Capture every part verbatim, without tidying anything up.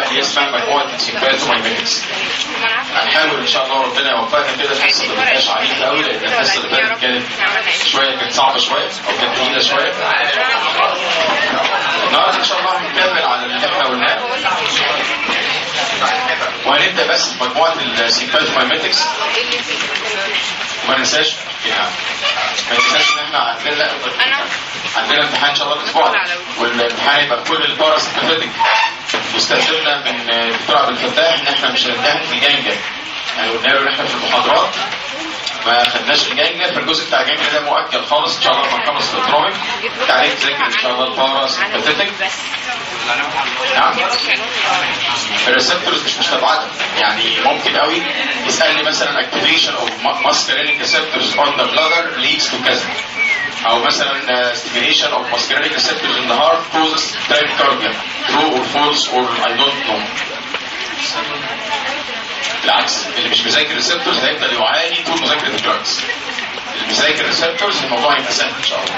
هي اسمها مجموعه سيمباثومايميتكس. هنحاول ان شاء الله ربنا يوفقنا كده الحصه ما تبقاش عنيفه قوي، لان الحصه اللي فاتت كانت شويه كانت صعبه شويه او كانت تقيله شويه. النهارده ان شاء الله هنكمل على اللي احنا قلناه، وهنبدا بس مجموعه السيمباثومايميتكس. ما ننساش يعني ما ننساش ان احنا عندنا عندنا امتحان ان شاء الله الاسبوع ده، والامتحان يبقى كل الباراسيمباثيك. واستخدمنا من دكتور عبد الفتاح ان احنا مش هنمتحن في الجانجا، يعني قلنا له ان احنا في المحاضرات ما خدناش الجانجا، فالجزء بتاع الجانجا ده مؤكد خالص ان شاء الله لما نخلص الاتروميك تعالى تذاكر ان شاء الله الباراسيمباثيك. نعم الريسبتورز مش مستبعده، يعني ممكن قوي يسالني مثلا activation of muscarinic receptors on the bladder leads to كذا، او مثلا stimulation of muscarinic receptors in the heart causes tachycardia, true or false or I don't know. بالعكس اللي مش مذاكر ريسبتورز هيفضل يعاني طول مذاكره الدراجز. اللي مذاكر ريسبتورز الموضوع هيبقى سهل ان شاء الله.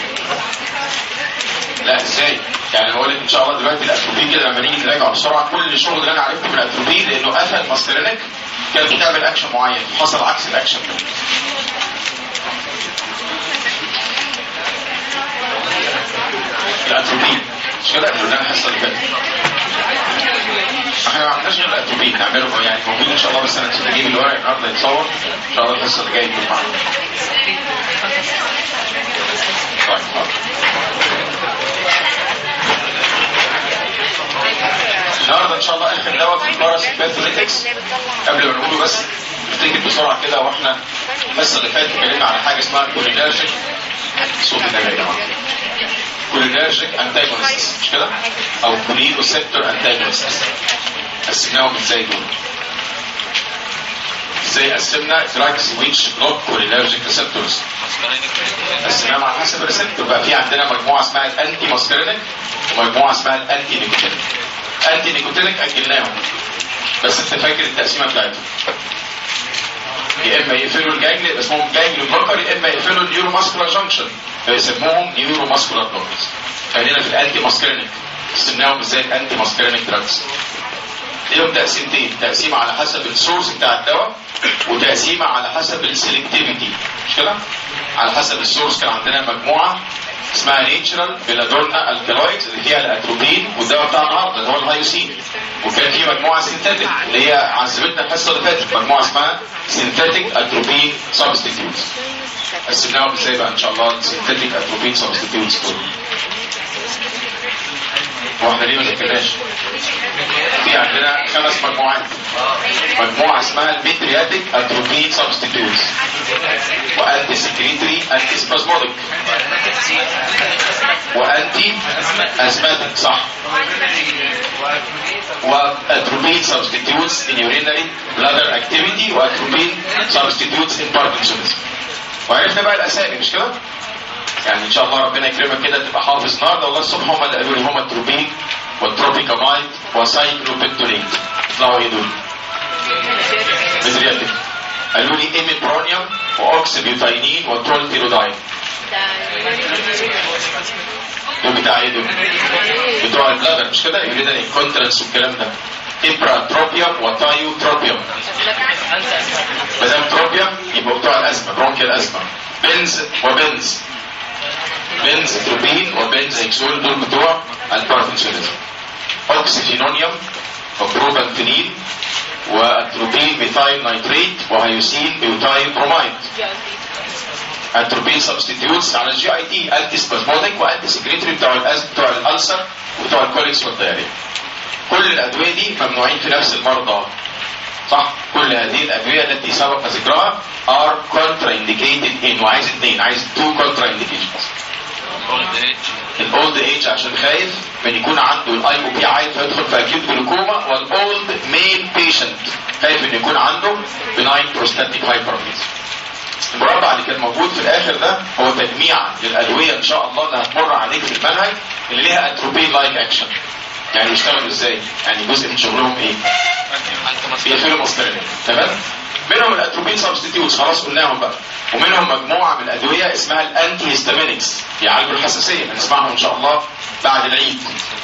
لا ازاي؟ يعني بقول لك ان شاء الله دلوقتي الاتروبين كده لما نيجي نراجع بسرعه كل الشغل اللي انا عرفته من الاتروبين لانه قفل ماسكرينيك كانت بتعمل اكشن معين حصل عكس الاكشن ده. الاتروبين مش كده اللي انا الحصه اللي فاتت احنا ما عملناش غير الاتروبين نعمله يعني موجود ان شاء الله، بس انا نسيت اجيب الورق النهارده يتصور ان شاء الله الحصه اللي جايه يكون معانا. طيب النهارده ان شاء الله اخر دواء في الباراسيمباثوليتكس. قبل ما نقوله بس نفتكر بسرعه كده، واحنا الحصه اللي فاتت اتكلمنا على حاجه اسمها كولينرجيك صوت ده يا جماعه كولينرجيك انتاجونست مش كده؟ او كولينوسيبتور انتاجونست. قسمناهم ازاي دول؟ ازاي قسمنا دراجز ويتش بلوك كولينرجيك ريسبتورز؟ قسمناهم على حسب الريسبتور. بقى في عندنا مجموعه اسمها الانتي ماسكرينيك ومجموعه اسمها الانتي نيكوتينيك. انتي نيكوتينيك اجلناهم بس انت فاكر التقسيمه بتاعتهم، يا اما يقفلوا الجانجل اسمهم جانجل بلوكر، يا اما يقفلوا النيورو ماسكولار جانكشن فيسموهم نيورو ماسكولار بلوكرز. خلينا في الانتي ماسكرينيك قسمناهم ازاي الانتي ماسكرينيك دراجز. ليهم تقسيمتين، تقسيمه على حسب السورس بتاع الدواء وتقسيمه على حسب السلكتيفيتي مش كده؟ على حسب السورس كان عندنا مجموعه اسمها نيتشرال بيلادورنا الكالويدز اللي فيها الاتروبين والدواء بتاع النهارده اللي هو الهايوسين، وكان في مجموعه سينثيتيك اللي هي عذبتنا الحصه اللي فاتت مجموعه اسمها سينثيتيك اتروبين سبستيتيوتس. قسمناهم ازاي بقى ان شاء الله سينثيتيك اتروبين سبستيتيوتس دول؟ واحنا ليه ما ذكرناش؟ في عندنا خمس مجموعات. مجموعه اسمها الميترياتيك اتروبين سبستيتيوتس وانتي سكريتري انتي سبازموديك وانتي ازماتيك صح، واتروبين سبستيتيوتس ان يورينري بلادر اكتيفيتي واتروبين سبستيتيوتس ان باركنسونز. وعرفنا بقى الاسامي مش كده؟ يعني ان شاء الله ربنا يكرمك كده تبقى حافظ النهارده. والله الصبح هم اللي قالوا لي هم التروبين والتروبيكامايد وسايكلوبنتولين. يطلعوا ايه دول؟ ميترياتيك. قالوا لي ايميبرونيوم واوكسيبيوتاينين وترولتيروداين. دول بتاع ايه دول؟ بتوع البلادر مش كده؟ يوريدال انكونترنس والكلام ده. ابراتروبيوم وتايوتروبيوم. ما دام تروبيوم يبقى بتوع الازمه برونكيال ازمه. بنز وبنز بنز تروبين وبنز اكسول دول بتوع الباركنسونيزم. اوكسيفينونيوم وبروبانفينين واتروبين ميثايل نايتريت وهيوسين بيوتايل برومايد. اتروبين سبستيتيوتس على الجي اي تي انتي سبازموديك وانتي سكريتري بتوع الازم بتوع الالسر وبتوع الكوليكس والدياريه. كل الادويه دي ممنوعين في نفس المرضى صح؟ كل هذه الادويه التي سبق ذكرها are contraindicated in وعايز اثنين، عايز two contraindications. الاولد ايج عشان خايف من يكون عنده الاي او بي عالي فيدخل في اكيوت جلوكوما، والاولد ميل بيشنت خايف ان يكون عنده بناين بروستاتيك هايبرتنشن. المربع اللي كان موجود في الاخر ده هو تجميع للادويه ان شاء الله اللي هتمر عليك في المنهج اللي ليها اتروبين لايك اكشن. يعني يشتغلوا ازاي؟ يعني جزء من شغلهم ايه؟ بيقفلوا ماسكرينيك تمام؟ منهم الاتروبين سبستيتيوتس خلاص قلناهم بقى، ومنهم مجموعه من الادويه اسمها الانتي هيستامينكس يعالجوا الحساسيه هنسمعهم ان شاء الله بعد العيد.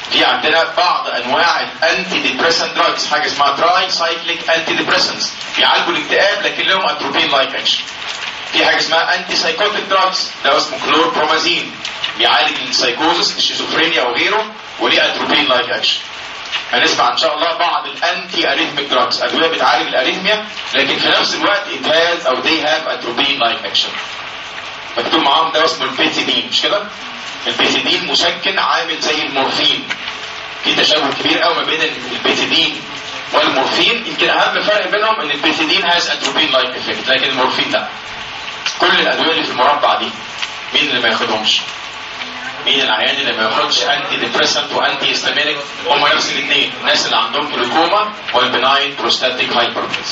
في عندنا بعض انواع الانتي ديبريسنت دراجز، حاجه اسمها تراي سايكليك انتي ديبريسنتس بيعالجوا الاكتئاب لكن لهم اتروبين لايك اكشن. في حاجه اسمها انتي سايكوتيك دراجز، ده اسمه كلوربرومازين بيعالج السايكوزس الشيزوفرينيا وغيره وليه اتروبين لايك اكشن. هنسمع ان شاء الله بعض الانتي اريثميك دراجز، ادويه بتعالج الاريثميا لكن في نفس الوقت it has او they have اتروبين لايك اكشن. مكتوب معاهم ده اسمه البيتيدين، مش كده؟ البيتيدين مسكن عامل زي المورفين. في تشابه كبير قوي ما بين البيتيدين والمورفين، يمكن اهم فرق بينهم ان البيتيدين هاز اتروبين لايك افكت لكن المورفين لا. كل الادويه اللي في المربع دي مين اللي ما ياخدهمش؟ مين العيان اللي ما ياخدش انتي ديبريسنت وانتي هيستامينيك؟ هم نفس الاثنين، الناس اللي عندهم جلوكوما والبناين بروستاتيك هايبرتنشن.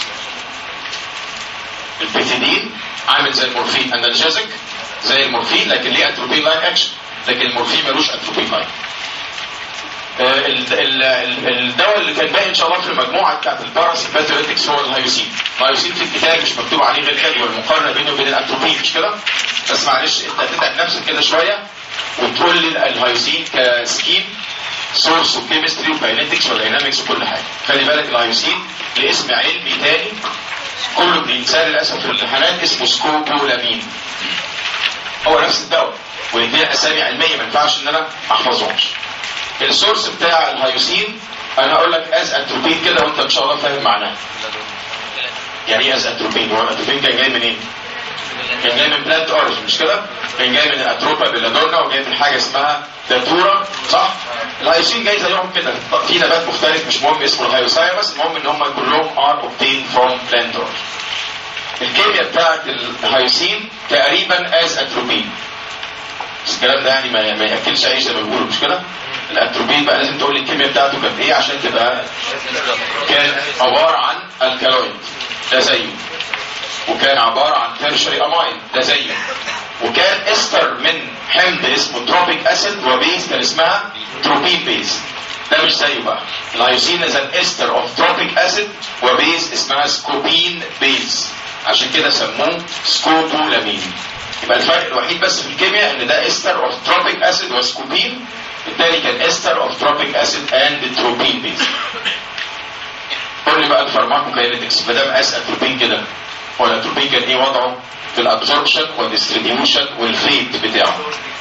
البيتيدين عامل زي المورفين، انالجيزك زي المورفين لكن ليه اتروبين لايك اكشن، لكن المورفين ملوش اتروبين لايك. آه الدواء اللي كان باقي ان شاء الله في المجموعه بتاعت الباراسيمباثوليتكس هو الهيوسين. الهيوسين في الكتاب مش مكتوب عليه غير جدول المقارنه بينه وبين الاتروبين، مش كده؟ بس معلش انت هتتعب نفسك كده شويه وتقول لي الهيوسين كسكيم سورس وكيمستري وكاينetics وداينامكس وكل حاجه. خلي بالك الهيوسين لاسم علمي تاني كله بينساه للاسف في الامتحانات، اسمه سكوبولامين. هو نفس الدواء والاثنين اسامي علميه ما ينفعش ان انا ما احفظهمش. السورس بتاع الهيوسين انا هقول لك از اتروبين كده وانت ان شاء الله فاهم معناه. يعني ايه از اتروبين؟ هو الاتروبين كان جاي منين؟ كان جاي من بلانت اوريجن، مش كده؟ كان جاي من الاتروبا بيلادورنا وجاي من حاجه اسمها داتورا، صح؟ الهيوسين جاي زيهم كده في نبات مختلف مش مهم اسمه الهيوسايمس، المهم ان هم كلهم ار اوبتين فروم بلانت اوريجن. الكيمياء بتاعت الهيوسين تقريبا از اتروبين. بس الكلام ده يعني ما, ما ياكلش عيش زي ما بيقولوا، مش كده؟ الاتروبين بقى لازم تقول لي الكيمياء بتاعته كانت ايه عشان تبقى. كان عباره عن الكالويد ده زيه، وكان عباره عن تيرشري اماين ده زيه، وكان استر من حمض اسمه تروبيك اسيد وبيز كان اسمها تروبين بيز. ده مش زيه بقى. الهيوسين از ان استر اوف تروبيك اسيد وبيز اسمها سكوبين بيز، عشان كده سموه سكوبولامين. يبقى الفرق الوحيد بس في الكيمياء ان ده استر اوف تروبيك اسيد وسكوبين، الثاني كان استر اوف تروبيك اسيد اند تروبين بيز. قول لي بقى الفارماكوكاينetics ما دام اس اتروبين كده، هو الاتروبين كان ايه وضعه في الابزوربشن والديستريبيوشن والفيت بتاعه؟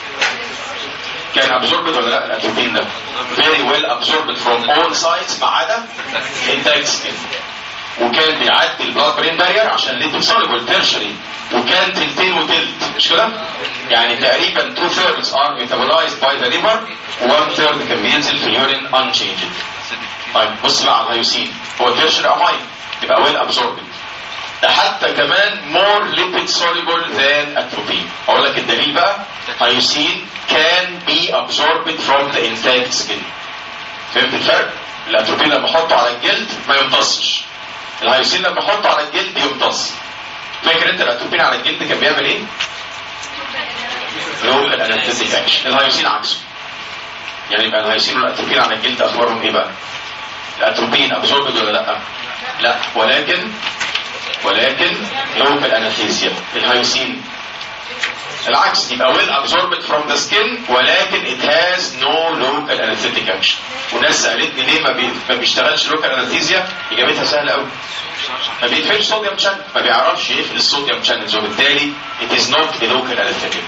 كان ابزوربد ولا لا الاتروبين ده؟ very well absorbed from all sides ما عدا intact skin، وكان بيعدي البلاد برين بارير عشان ليه soluble tertiary، وكان تلتين وتلت، مش كده؟ يعني تقريبا two thirds are metabolized by the liver و one third كان بينزل في اليورين unchanged. طيب بص بقى على الهيوسين، هو tertiary amine يبقى well absorbed، ده حتى كمان more lipid soluble than atropine. اقول لك الدليل بقى، هيوسين can be absorbed from the intact skin. فهمت الفرق؟ الاتروبين لما احطه على الجلد ما يمتصش، الهيوسين لما احطه على الجلد يمتص. فاكر انت الاتروبين على الجلد كان بيعمل ايه؟ لوكال انستيك اكشن. الهيوسين عكسه. يعني يبقى الهيوسين والاتروبين على الجلد اخبارهم ايه بقى؟ الاتروبين ابزوربد ولا لا؟ لا، ولكن ولكن لوكال انستيزيا. الهيوسين العكس، يبقى well absorbed from the skin ولكن it has no local anesthetic action. وناس سألتني ليه ما, بي... ما بيشتغلش local anesthesia؟ إجابتها سهلة أوي. ما بيقفلش صوديوم شانل، ما بيعرفش يقفل الصوديوم شانلز، وبالتالي it is not a local anesthetic.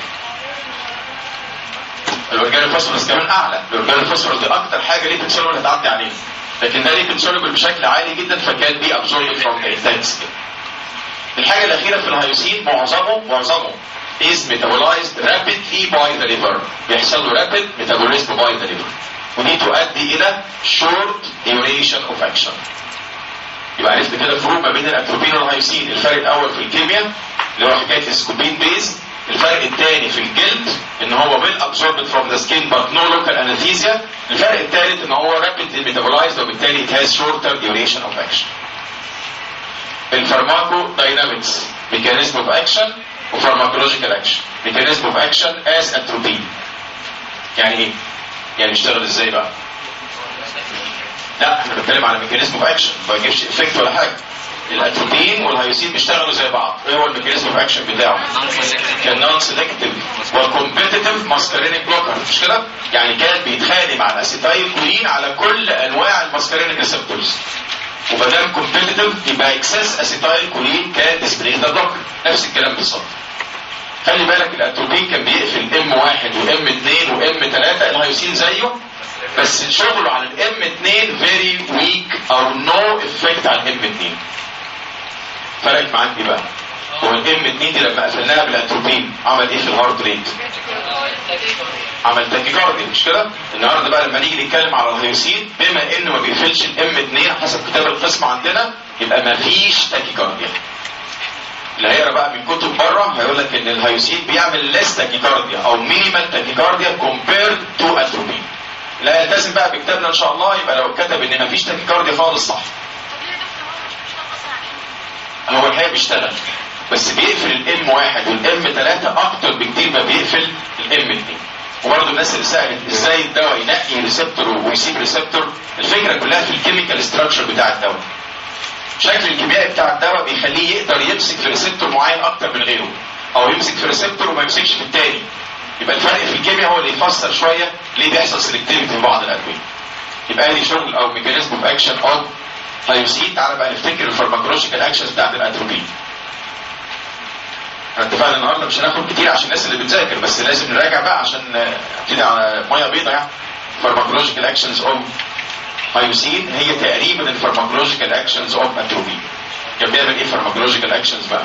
الأورجان الفوسفورس كمان أعلى، الأورجان الفوسفورس دي أكتر حاجة ليه بتسولبل هتعدي عليه، لكن ده ليه بتسولبل بشكل عالي جدا فكان بي absorbed from the intact skin. الحاجة الأخيرة في الهيوسين معظمه معظمه is metabolized rapidly by the liver، بيحصل له rapid metabolism by the liver، ودي تؤدي إلى short duration of action. يبقى عرفت كده الفروق ما بين الاتروبين والهيوسين. الفرق الأول في الكيمياء اللي هو حكاية السكوبين بيز، الفرق الثاني في الجلد ان هو well absorbed from the skin but no local anesthesia، الفرق الثالث ان هو rapidly metabolized وبالتالي it has shorter duration of action. الفارماكو داينامكس ميكانيزم اوف اكشن وفارماكولوجيكال اكشن. ميكانيزم اوف اكشن از اتروبين. يعني ايه؟ يعني يشتغل ازاي بقى؟ لا احنا بنتكلم على ميكانيزم اوف اكشن، ما بيجيبش افكت ولا حاجه. الاتروبين والهيوسين بيشتغلوا زي بعض. ايه هو الميكانيزم اوف اكشن بتاعه؟ كان نون سيلكتيف وكومبيتيتيف ماسكارينيك بلوكر، مش كده؟ يعني كان بيتخانق مع الاسيتايل كولين على كل انواع الماسكارينيك ريسبتورز، وما دام كومبيتيتيف يبقى اكسس اسيتايل كولين كان ديسبليس ذا بلوكر. نفس الكلام بالظبط. خلي بالك الاتروبين كان بيقفل ام واحد وام اتنين وام تلاتة، الهيوسين زيه بس شغله على الام اتنين فيري ويك او نو افكت على الام اتنين. فرقت معاك ايه بقى؟ هو الام اتنين دي لما قفلناها بالاتروبين عمل ايه في الهارت ريت؟ عمل تاكيكارديا، مش كده؟ النهارده بقى لما نيجي نتكلم على الهيوسين، بما انه ما بيقفلش الام اتنين حسب كتاب القسم عندنا يبقى ما فيش تاكيكارديا. اللي هيقرا بقى من كتب بره هيقول لك ان الهيوسين بيعمل ليس تاكيكارديا او مينيمال تاكيكارديا كومبيرد تو اتروبين. لا يلتزم بقى بكتابنا ان شاء الله، يبقى لو كتب ان مفيش تاكيكارديا خالص صح. هو الحقيقه بيشتغل بس بيقفل الام واحد والام تلاتة اكتر بكتير ما بيقفل الام اتنين. وبرضه الناس اللي سالت ازاي الدواء ينقي ريسبتور ويسيب ريسبتور، الفكره كلها في الكيميكال ستراكشر بتاع الدواء. الشكل الكيميائي بتاع الدواء بيخليه يقدر يمسك في ريسبتور معين اكتر من غيره، او يمسك في ريسبتور وما يمسكش في الثاني. يبقى الفرق في الكيمياء هو اللي يفسر شويه ليه بيحصل سلكتيفيتي في بعض الادويه. يبقى دي شغل او ميكانيزم اوف اكشن اوف هيوسين. تعالى بقى نفتكر الفارماكولوجيكال اكشنز بتاعت الاتروبين. احنا اتفقنا النهارده مش هناخد كتير عشان الناس اللي بتذاكر، بس لازم نراجع بقى عشان نبتدي على ميه بيضاء. يعني فارماكولوجيكال اكشنز اوف هيوسين هي تقريبا الفارماكولوجيكال اكشنز اوف اتروبين. كان بيعمل ايه فارماكولوجيكال اكشنز بقى؟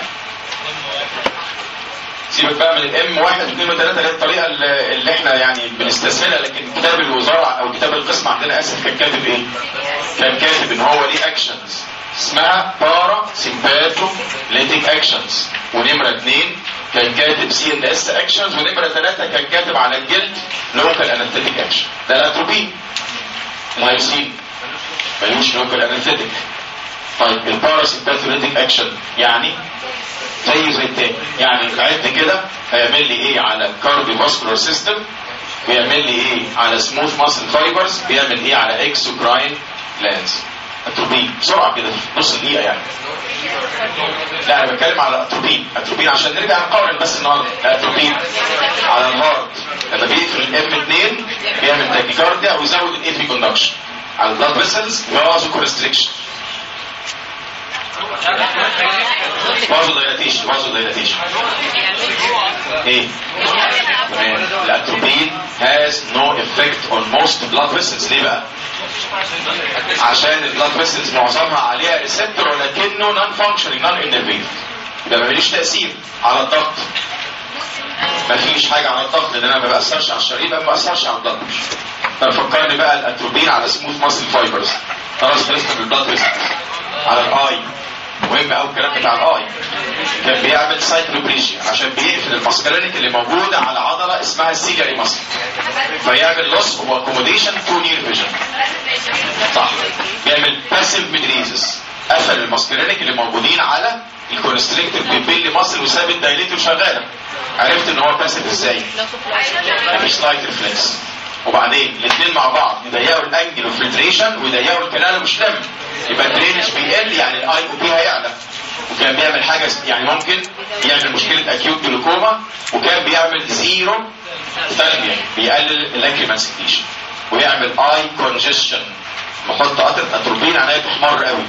سيبك بقى من الام واحد واثنين وثلاثه اللي هي الطريقه اللي احنا يعني بنستسهلها، لكن كتاب الوزاره او كتاب القسم عندنا اسف كان كاتب ايه؟ كان كاتب ان هو ليه اكشنز اسمها بارا سيمباتو ليتيك اكشنز، ونمره اثنين كان كاتب سي ان اس اكشنز، ونمره ثلاثه كان كاتب على الجلد لوكال انستيك اكشن. ده الاتروبين. الهيوسين ملوش لوكال انستيك. طيب البارا سيمباتو ليتيك اكشن يعني زي زي التاني، يعني قاعد كده هيعمل لي ايه على الكارديو فاسكولار سيستم، بيعمل لي ايه على سموث ماسل فايبرز، بيعمل ايه على اكسوكراين جلاندز. اتروبين بسرعه كده نص دقيقه يعني. لا انا بتكلم على اتروبين. اتروبين عشان نرجع نقارن بس النهارده. اتروبين على الهارت لما بيقفل الام اتنين بيعمل تاكيكارديا ويزود الايفي كوندكشن. على البلاد فيسلز فازو كونستريكشن، فازو دايلاتيشن. فازو دايلاتيشن ايه؟ تمام. الاتروبين has no effect on most blood vessels. ليه بقى؟ عشان البلاد فيسلز معظمها عليها ريسبتور ولكنه نون فانكشنينج نون انرفيف، ده ما ماليش تاثير على الضغط. ما فيش حاجه على الضغط لان انا ما بأثرش على الشريحه، ما بأثرش على الضغط. ففكرني بقى الاتروبين على سموث ماسل فايبرز. خلاص خلصنا بالبلاد فيسلز. على الاي مهم قوي الكلام بتاع الاي، كان بيعمل سايكلوبريشيا عشان بيقفل الماسكارينيك اللي موجوده على عضله اسمها السيجاري ماسل، فيعمل لوس واكوموديشن تو نير فيجن. صح. بيعمل باسيف ميدريزس، قفل الماسكارينيك اللي موجودين على الكونستريكتور بيبيل ماسل وساب الدايليتور شغاله. عرفت ان هو باسيف ازاي؟ مفيش لايت ريفلكس. وبعدين الاثنين مع بعض يضيقوا الانجل وفلتريشن ويضيقوا الكلام مش لم، يبقى الدرينج بيقل، يعني الاي او بي هيعلى. وكان بيعمل حاجه يعني ممكن يعمل مشكله اكيوت جلوكوما، وكان بيعمل زيرو ثالميا بيقلل اللاكريمال سكريشن، ويعمل اي كونجستشن. بحط قطره اتروبين عينيا تحمر قوي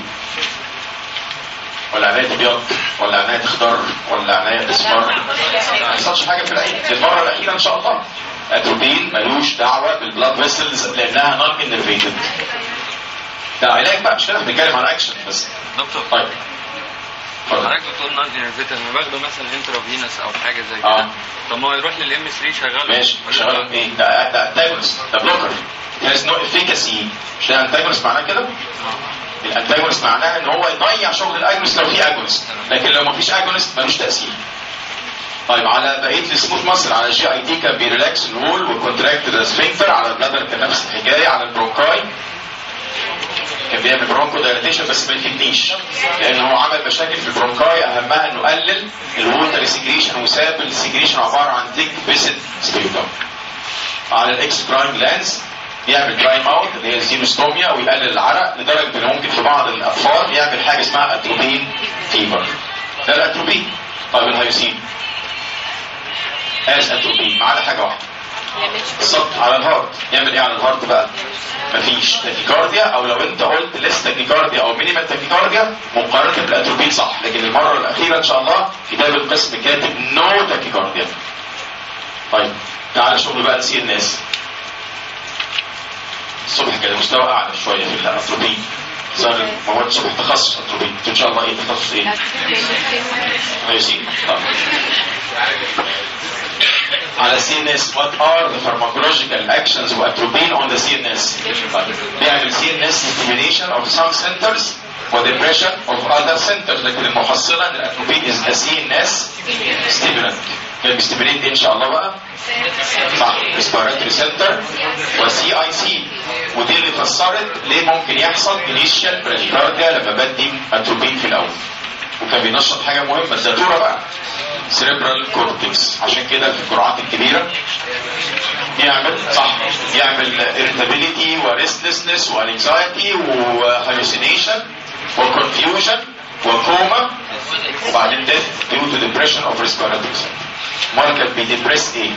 ولا عينيا تبيض ولا عينيا تخضر ولا عينيا تصفر، ما يحصلش حاجه في العين. المره الاخيره ان شاء الله. اتروبين ملوش دعوه بالبلاد فيسلز لانها نون انرفيتد. ده علاج بقى مش كده، بنتكلم على اكشن بس. دكتور طيب حضرتك بتقول نون انرفيتد، انا باخده مثلا انترافينوس او حاجه زي كده. اه طب ما هو يروح للام ثلاثة شغال. ماشي شغال ايه؟ ده ده انتاجونست، ده بلوكر. هاز نو افيكاسي. مش ده انتاجونست معناه كده؟ الانتاجونست معناها ان هو يضيع شغل الاجونست لو في اجونست، لكن لو ما فيش اجونست ملوش تاثير. طيب على بقيه السموث ماسل، على الجي اي تي كان بيريلاكس الوول وكونتراكت السفنكتر، على البلادر كان نفس الحكايه، على البرونكاي كان بيعمل برونكو دايلاتيشن بس ما يفيدنيش لان هو عمل مشاكل في البرونكاي، اهمها انه قلل الووتر سيجريشن وساب السيجريشن عباره عن تيك فيسد سبيوتم. على الاكس برايم لانس يعمل دراي ماوث اللي هي الزينوستوميا ويقلل العرق لدرجه ان ممكن في بعض الاطفال يعمل حاجه اسمها اتروبين فيفر. ده الاتروبين. طيب الهيوسين اس اتروبين ما عدا حاجه واحده بالظبط على الهارت. يعمل ايه على الهارت بقى؟ مفيش تاكيكارديا، او لو انت قلت لسه تاكيكارديا او مينيمال تاكيكارديا مقارنه بالاتروبين صح، لكن المره الاخيره ان شاء الله كتاب القسم كاتب نو تاكيكارديا. طيب تعالى شغل بقى نسي الناس الصبح كده مستوى اعلى شويه في الاتروبين. صار مواد صبح تخصص اتروبين ان شاء الله. ايه تخصص ايه؟ هيوسين. على سي ان اس what are the pharmacological actions of atropine on the سي ان اس؟ بيعمل سي ان اس stimulation of some centers و depression of other centers، لكن المحصلة ان الاتروبين is a سي ان اس stimulant. كان بيستمرين ان شاء الله بقى صح respiratory center و سي اي سي، ودي اللي فسرت ليه ممكن يحصل initial bradycardia لما بدي اتروبين في الاول. وكان بينشط حاجة مهمة الزيتورة بقى سيريبرال كورتكس، عشان كده في الجرعات الكبيرة يعمل صح يعمل irritability وريستلسنس وانكزايتي وهالوسينيشن وكونفيوجن وكوما وبعدين death due to depression of respiratory center. امال كان بيدبرس ايه؟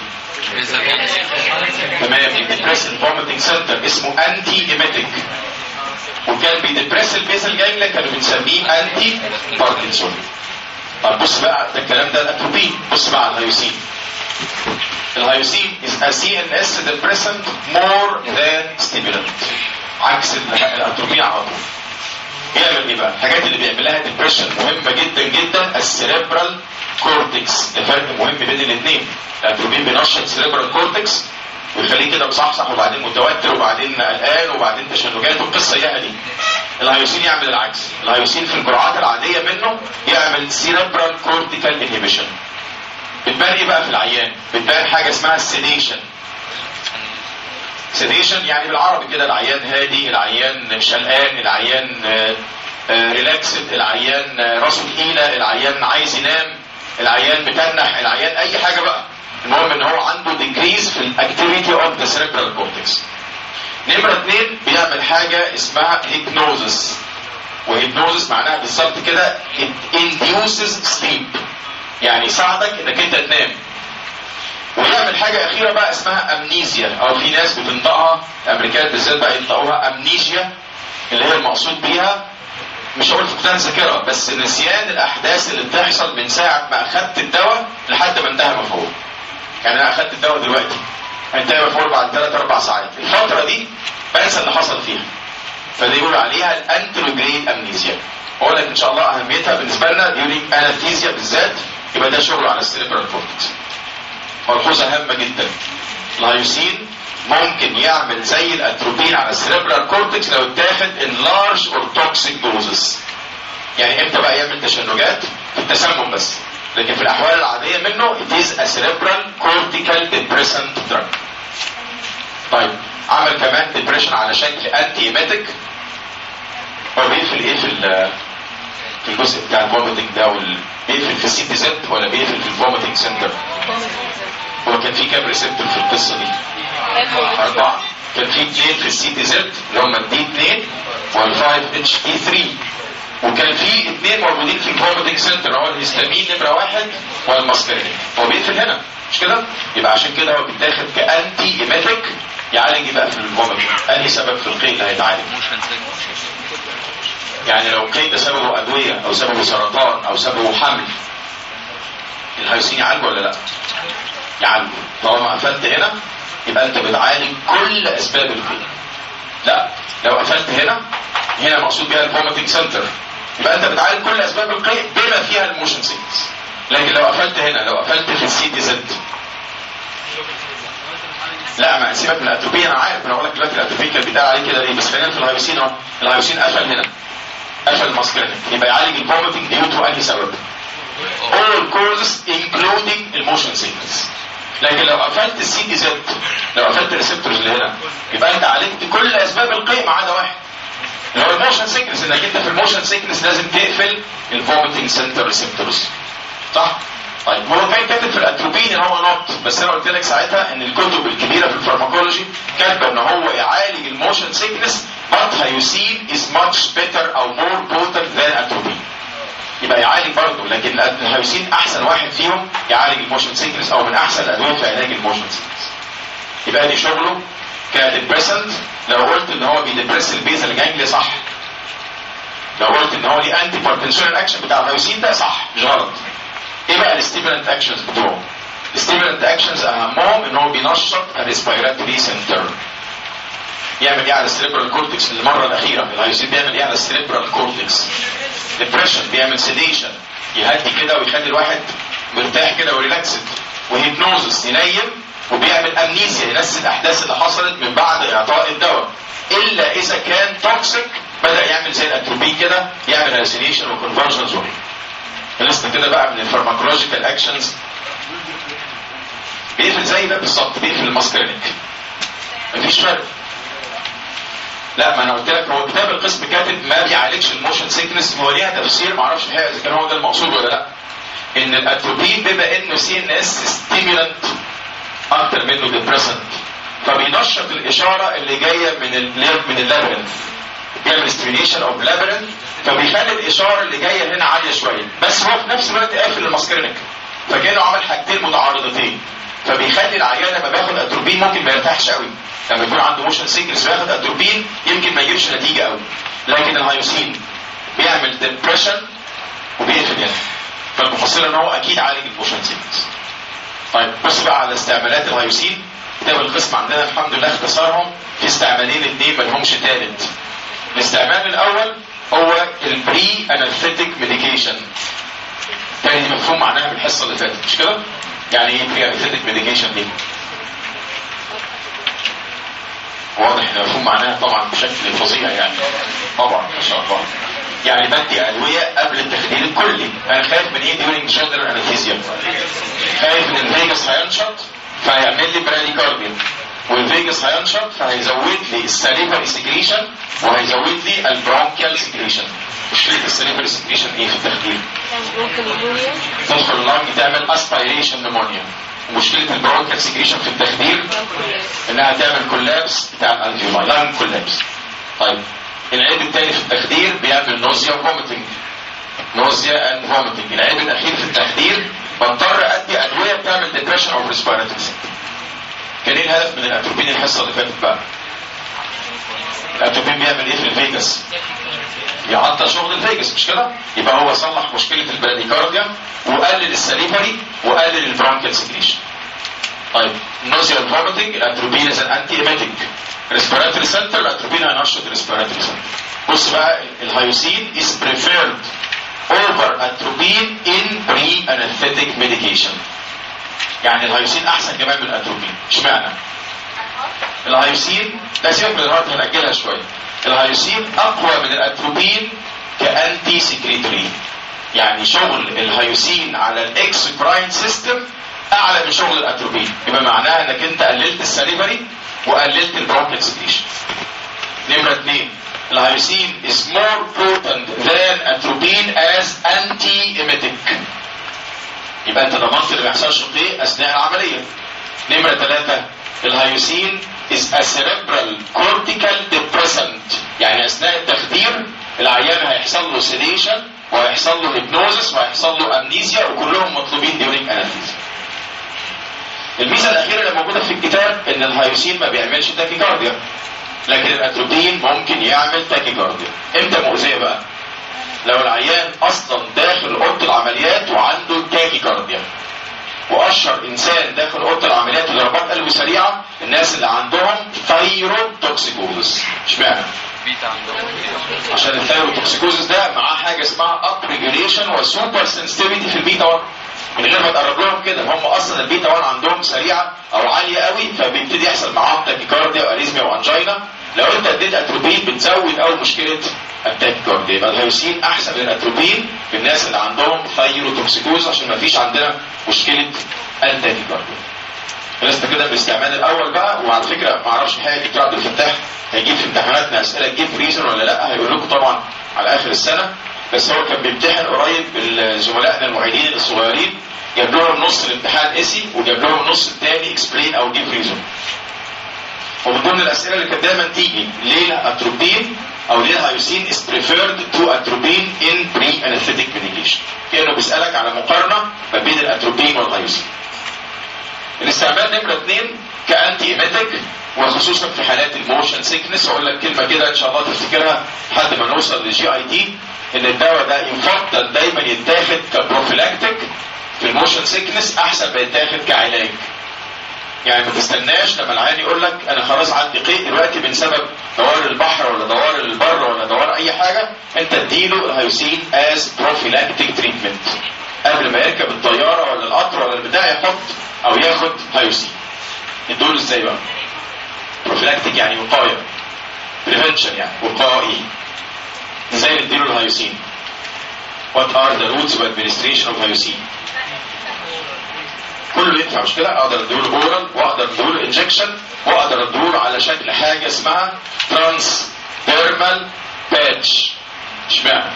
تمام بيدبرس الفوميتنج سنتر اسمه انتي ايميتيك، وكان بيدبرس البيزل جانجليا كانوا بنسميه انتي باركنسون. طب بص بقى ده الكلام ده الاتروبين. بص بقى على الهيوسين. الهيوسين is a سي إن إس depressant more than stimulant، عكس الاتروبين على طول. بيعمل ايه بقى؟ الحاجات اللي بيعملها ديبريشن مهمه جدا جدا السيريبرال كورتكس. ده فرق مهم بين الاثنين. الاتروبين بينشط السيريبرال كورتكس ويخليه كده مصحصح وبعدين متوتر وبعدين قلقان وبعدين تشنجات والقصه اياها دي. الهيوسين يعمل العكس. الهيوسين في الجرعات العاديه منه يعمل سيريبرال كورتيكال انهبيشن. بتبان ايه بقى في العيان؟ بتبان حاجه اسمها السيديشن. سيديشن يعني بالعربي كده العيان هادي، العيان شلقان، العيان ريلاكسد، العيان راسه تقيله، العيان عايز ينام، العيان متنح، العيان اي حاجه بقى. المهم ان هو عنده ديكريز في الاكتيفيتي اوف ذا سيريبرال كورتكس. نمره اثنين بيعمل حاجه اسمها هيبنوزس. وهيبنوزس معناها بالظبط كده it induces sleep، يعني يساعدك انك انت تنام. ويعمل حاجه اخيره بقى اسمها امنيزيا، او في ناس بتنطقها الامريكان بالذات بقى ينطقوها امنيجيا، اللي هي المقصود بيها مش هقول فقدان الذاكره بس نسيان الاحداث اللي بتحصل من ساعه ما اخدت الدواء لحد ما انتهى مفعول. يعني انا اخدت الدواء دلوقتي انتهى مفعول بعد ثلاث اربع ساعات، الفتره دي بنسى اللي حصل فيها. فده يقولوا عليها الانتروجريد امنيزيا. اقول لك ان شاء الله اهميتها بالنسبه لنا ديورينج انستيزيا بالذات، يبقى ده شغل على السيريبرال كورتكس. ملحوظه هامه جدا، الهيوسين ممكن يعمل زي الاتروبين على السيريبرال كورتكس لو اتاخد ان لارج اور توكسيك دوزز. يعني امتى بقى يعمل تشنجات؟ في التسمم بس، لكن في الاحوال العاديه منه it is a cerebral cortical depressant drug. طيب عمل كمان ديبريشن على شكل انتي ايميتيك. هو بيقفل ايه في في الجزء بتاع الفوميتنج ده؟ وال... بيقفل في السي تي زد ولا بيقفل في الفوميتنج سنتر؟ هو كان في كام ريسبتور في القصه دي؟ أربعة. كان في اثنين في السي تي زد اللي هم الدي اثنين والفايف اتش اي ثلاثة، وكان في اثنين موجودين في الفوميتنج سنتر، هو الهستامين نمره واحد والماسكارين. هو بيقفل هنا مش كده؟ يبقى عشان كده هو بيتاخد كانتي ايميتيك يعالج بقى في الفوميتنج. انهي سبب في القيء اللي هيتعالج؟ يعني لو القيء ده سببه ادويه او سببه سرطان او سببه حمل، الهيوسين يعالجه ولا لا؟ يعالجه. طالما قفلت هنا يبقى انت بتعالج كل اسباب القيء. لا لو قفلت هنا، هنا مقصود بها الفوميتنج سنتر، يبقى انت بتعالج كل اسباب القيء بما فيها الموشن سيكنس. لكن لو قفلت هنا، لو قفلت في السي تي زد، لا ما سيبك من الاتروبين. انا عارف، انا اقول لك دلوقتي الاتروبين كان بيتقال عليه كده ليه، بس خلينا في الهيوسين اهو. الهيوسين قفل هنا، قفل الماسكرينيك، يبقى يعالج الفوميتنج ديو تو انهي سبب؟ all causes including الموشن سيكنس. لكن لو قفلت السي تي زد، لو قفلت الريسبتورز اللي هنا، يبقى انت عالجت كل اسباب القيء ما عدا واحد اللي هو الموشن سيكنس. انك انت في الموشن سيكنس لازم تقفل الفوميتنج سنتر ريسبتورز، صح؟ طيب هو كان كاتب في الاتروبين يمكن هو نوت، بس انا قلت لك ساعتها ان الكتب الكبيره في الفارماكولوجي كاتبه ان هو يعالج الموشن سيكنس but هيوسين is much better او more potent than atropine. يبقى يعالج برضه، لكن الهيوسين احسن واحد فيهم يعالج الموشن سيكنس او من احسن الادويه في علاج الموشن سيكنس. يبقى دي شغله كديبريسنت. لو قلت ان هو بيدبرس البيزل جانجلي صح، لو قلت ان هو ليه انتي بارتنسيونال اكشن بتاع الهيوسين ده صح مش غلط. ايه بقى الستيمولانت اكشنز بتوعه؟ الستيمولانت اكشنز اهمهم ان هو بينشط الريسبيراتوري سنتر. يعمل ايه على السيريبرال كورتكس؟ المره الاخيره الهيوسين بيعمل ايه على السيريبرال كورتكس؟ ديبريشن، بيعمل سيديشن، يهدي كده ويخلي الواحد مرتاح كده وريلاكسد، وهيبنوزس ينيم، وبيعمل امنيزيا ينسي الاحداث اللي حصلت من بعد اعطاء الدواء، الا اذا كان توكسيك بدا يعمل زي الاتروبين كده، يعمل هالوسينيشن وكونفرجنز وهي لسه كده بقى من الفارماكولوجيكال اكشنز. بيقفل زي ده بالظبط، بيقفل الماسكرينيك، مفيش فرق. لا ما انا قلت لك هو كتاب القسم كاتب ما بيعالجش الموشن سيكنس، هو ليها تفسير ما اعرفش الحقيقه اذا كان هو ده المقصود ولا لا. ان الاتروبين بما انه سي ان اس ستيمولانت اكتر منه ديبريسنت، فبينشط الاشاره اللي جايه من الليب من اللابرنث، بيعمل ستيميوليشن اوف لابرنث، فبيخلي الاشاره اللي جايه هنا عاليه شويه، بس هو في نفس الوقت قافل الماسكرينيك، فكانه عمل حاجتين متعارضتين، فبيخلي العيان لما بياخد اتروبين ممكن ما يرتاحش قوي. لما يكون عنده موشن سيكنس وياخد اتروبين يمكن ما يجيبش نتيجه قوي، لكن الهيوسين بيعمل ديبريشن وبيقفل هنا، فالمفسر ان هو اكيد عالج الموشن سيكنس. طيب بص بقى على استعمالات الهيوسين. كتاب القسم عندنا الحمد لله اختصارهم في استعمالين اثنين ما لهمش ثالث. الاستعمال الاول هو البري انستيك ميديكيشن، كان مفهوم معناها من الحصه اللي فاتت مش كده؟ يعني ايه بري انستيك ميديكيشن دي؟ واضح ان مفهوم معناها طبعا بشكل فظيع يعني، طبعا ما شاء الله. يعني بدي ادويه قبل التخدير الكلي. انا خايف من ايه ديورنج جنرال انستيزيا؟ خايف ان الفيجاس هينشط فهيعمل لي براديكارديا، والفيجاس هينشط فهيزود لي الساليفري سكريشن وهيزود لي البرونكيال سكريشن. مشكله الساليفري سكريشن ايه في التخدير؟ تدخل اللنج تعمل اسبيريشن نمونيا. ومشكله البرونكيال سكريشن في التخدير انها تعمل كولابس بتاع الالفيولاي، لانج كولابس. طيب العيب الثاني في التخدير بيعمل نوزيا وفوميتنج، نوزيا اند فوميتنج. العيب الاخير في التخدير بضطر ادي ادويه بتعمل ديبريشن اوف ريسبيراتوري. كان ايه الهدف من الاتروبين الحصه اللي فاتت بقى؟ الاتروبين بيعمل ايه في الفيجاس؟ يعطل شغل الفيجاس مش كده؟ يبقى هو صلح مشكله البراديكارديا وقلل الساليفري وقلل البرونكيال سكريشن. طيب نوزيا والفوميتنج، الاتروبين از ان انتي ايميتنج. ريسبيراتوري سنتر، الاتروبين هينشط الريسبيراتوري سنتر. بص بقى الهيوسين is preferred over atropine in pre-anesthetic medication. يعني الهيوسين احسن كمان من الاتروبين. اشمعنى؟ الهيوسين لا سيبك من الهارت هنأجلها شويه. الهيوسين اقوى من الاتروبين كانتي سكريتوري. يعني شغل الهيوسين على الاكسكراين سيستم اعلى من شغل الاتروبين، يبقى معناها انك انت قللت الساليفري وقللت البرونكيال سكريشن. نمره اثنين، الهيوسين is more potent than atropine as anti-emetic. يبقى انت ضمنت اللي ما يحصلش فيه اثناء العمليه. نمره ثلاثه، الهيوسين is a cerebral cortical depressant. يعني اثناء التخدير العيان هيحصل له sedation وهيحصل له hypnosis وهيحصل له amnesia، وكلهم مطلوبين during anesthesia. الميزه الاخيره اللي موجوده في الكتاب ان الهيوسين ما بيعملش تاكيكارديا، لكن الاتروبين ممكن يعمل تاكيكارديا. امتى مؤذيه بقى؟ لو العيان اصلا داخل اوضه العمليات وعنده تاكيكارديا. واشهر انسان داخل اوضه العمليات وضربات قلبه سريعه الناس اللي عندهم ثايروتوكسيكوزس. اشمعنى؟ عشان الثايروتوكسيكوزس ده معاه حاجه اسمها اب ريجوليشن وسوبر سنسيتيفيتي في البيتا واحد. من غير ما تقرب لهم كده، هم اصلا البيتا واحد عندهم سريعه او عاليه قوي، فبيبتدي يحصل معاهم تاكيكارديا واريزميا وانجينا. لو انت اديت اتروبين بتزود قوي مشكله التاكيكارديا. يبقى الهيوسين احسن من الاتروبين في الناس اللي عندهم ثايروتوكسيكوز عشان ما فيش عندنا مشكله التاكيكارديا. خلصنا كده بالاستعمال الاول بقى. وعلى فكره ما اعرفش الحقيقه الدكتور عبد الفتاح هيجيب في امتحاناتنا اسئله تجيب ريزون ولا لا، هيقول لكم طبعا على اخر السنه. بس هو كان بيمتحن قريب زملائنا المعيدين الصغيرين جاب لهم نص الامتحان اسي وجاب لهم النص الثاني اكسبلين او جيف ريزون. ومن ضمن الاسئله اللي كانت دايما تيجي ليه الاتروبين او ليه الهيوسين is preferred to atropine in pre-anesthetic medication. كانه بيسالك على مقارنه ما بين الاتروبين والهيوسين. الاستعمال نمره اثنين كانتي ايميتيك وخصوصا في حالات الموشن سيكنس. اقول لك كلمه كده ان شاء الله تفتكرها لحد ما نوصل للجي اي تي، ان الدواء ده يفضل دايما يتاخد كبروفيلاكتيك في الموشن سيكنس احسن ما يتاخد كعلاج. يعني ما تستناش لما العيان يقول لك انا خلاص عندي قيء دلوقتي من سبب دوار البحر ولا دوار البر ولا دوار اي حاجه، انت اديله الهيوسين از بروفيلاكتيك تريتمنت قبل ما يركب الطياره ولا القطر ولا البتاع يحط او ياخد هيوسين. ندوله ازاي بقى؟ بروفيلاكتيك يعني وقايه، بريفنشن يعني وقائي. ازاي نديله الهيوسين؟ What are the routes of administration of هيوسين؟ كله ينفع مش كده؟ اقدر اديله اورال واقدر اديله انجكشن واقدر اديله على شكل حاجه اسمها ترانس ديرمال باتش. اشمعنى؟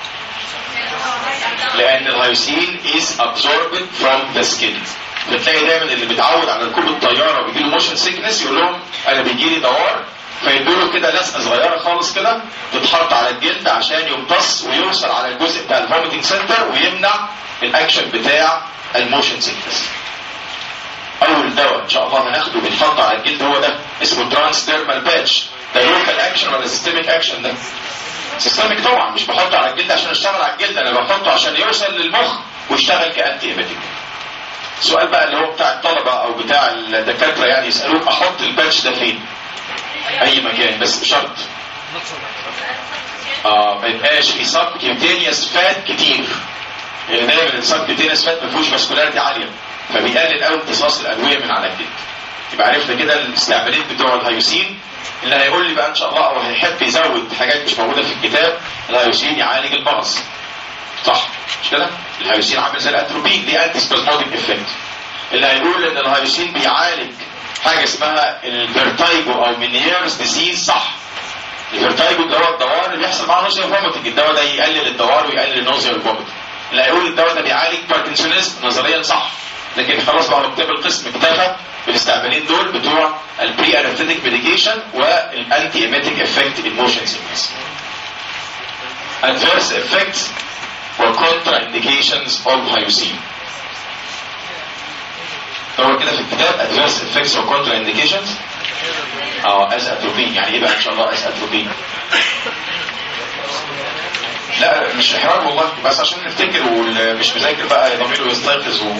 لان الهيوسين is absorbed from the skin. بتلاقي دايما اللي بيتعود على ركوب الطياره وبيجي له موشن سيكنس يقول لهم انا بيجي لي دوار، فيدوا كده لزقه صغيره خالص كده تتحط على الجلد عشان يمتص ويوصل على الجزء بتاع الفوميتنج سنتر ويمنع الاكشن بتاع الموشن سيكنس. اول دواء ان شاء الله هناخده بيتحط على الجلد هو ده اسمه ترانس ديرمال باتش. ده لوكال اكشن ولا سيستميك اكشن؟ ده سيستميك طبعا، مش بحطه على الجلد عشان اشتغل على الجلد، انا بحطه عشان يوصل للمخ ويشتغل كانتي ايميتيك. السؤال بقى اللي هو بتاع الطلبه او بتاع الدكاتره يعني يسالوك احط الباتش ده فين؟ اي مكان بس بشرط اه ما يبقاش في سب كيوتينيوس فات كتير، لان دايما السب كيوتينيوس فات ما فيهوش فاسكولاريتي عاليه فبيقلل قوي امتصاص الادويه من على الجلد. يبقى عرفنا كده الاستعمالين بتوع الهيوسين. اللي هيقول لي بقى ان شاء الله او هيحب يزود حاجات مش موجوده في الكتاب، الهيوسين يعالج البرص صح مش كده؟ الهيوسين عامل زي الاتروبين ليه انتي سبازموديك افكت. اللي هيقول ان الهيوسين بيعالج حاجه اسمها الفيرتايجو او مينيرز ديزيز صح. الفيرتايجو اللي هو الدوار اللي بيحصل معاه نوزيا وفوميتنج، الدواء ده يقلل الدوار ويقلل النوزيا والفوميتنج. اللي هيقول الدواء ده بيعالج باركنسونيزم نظريا صح، لكن خلاص بقى كتاب القسم اكتفى بالاستعمالين دول بتوع البري انستيك ميديكيشن والانتي ايميتيك افكت الموشن سيكنس. adverse effects وكونترا انديكيشنز اوف هيوسين. دور كده في الكتاب adverse effects وكونترا انديكيشنز. اه از اتروبين. يعني ايه بقى ان شاء الله از اتروبين؟ لا مش احراج والله، بس عشان نفتكر ومش مذاكر بقى ضميره يستيقظ و...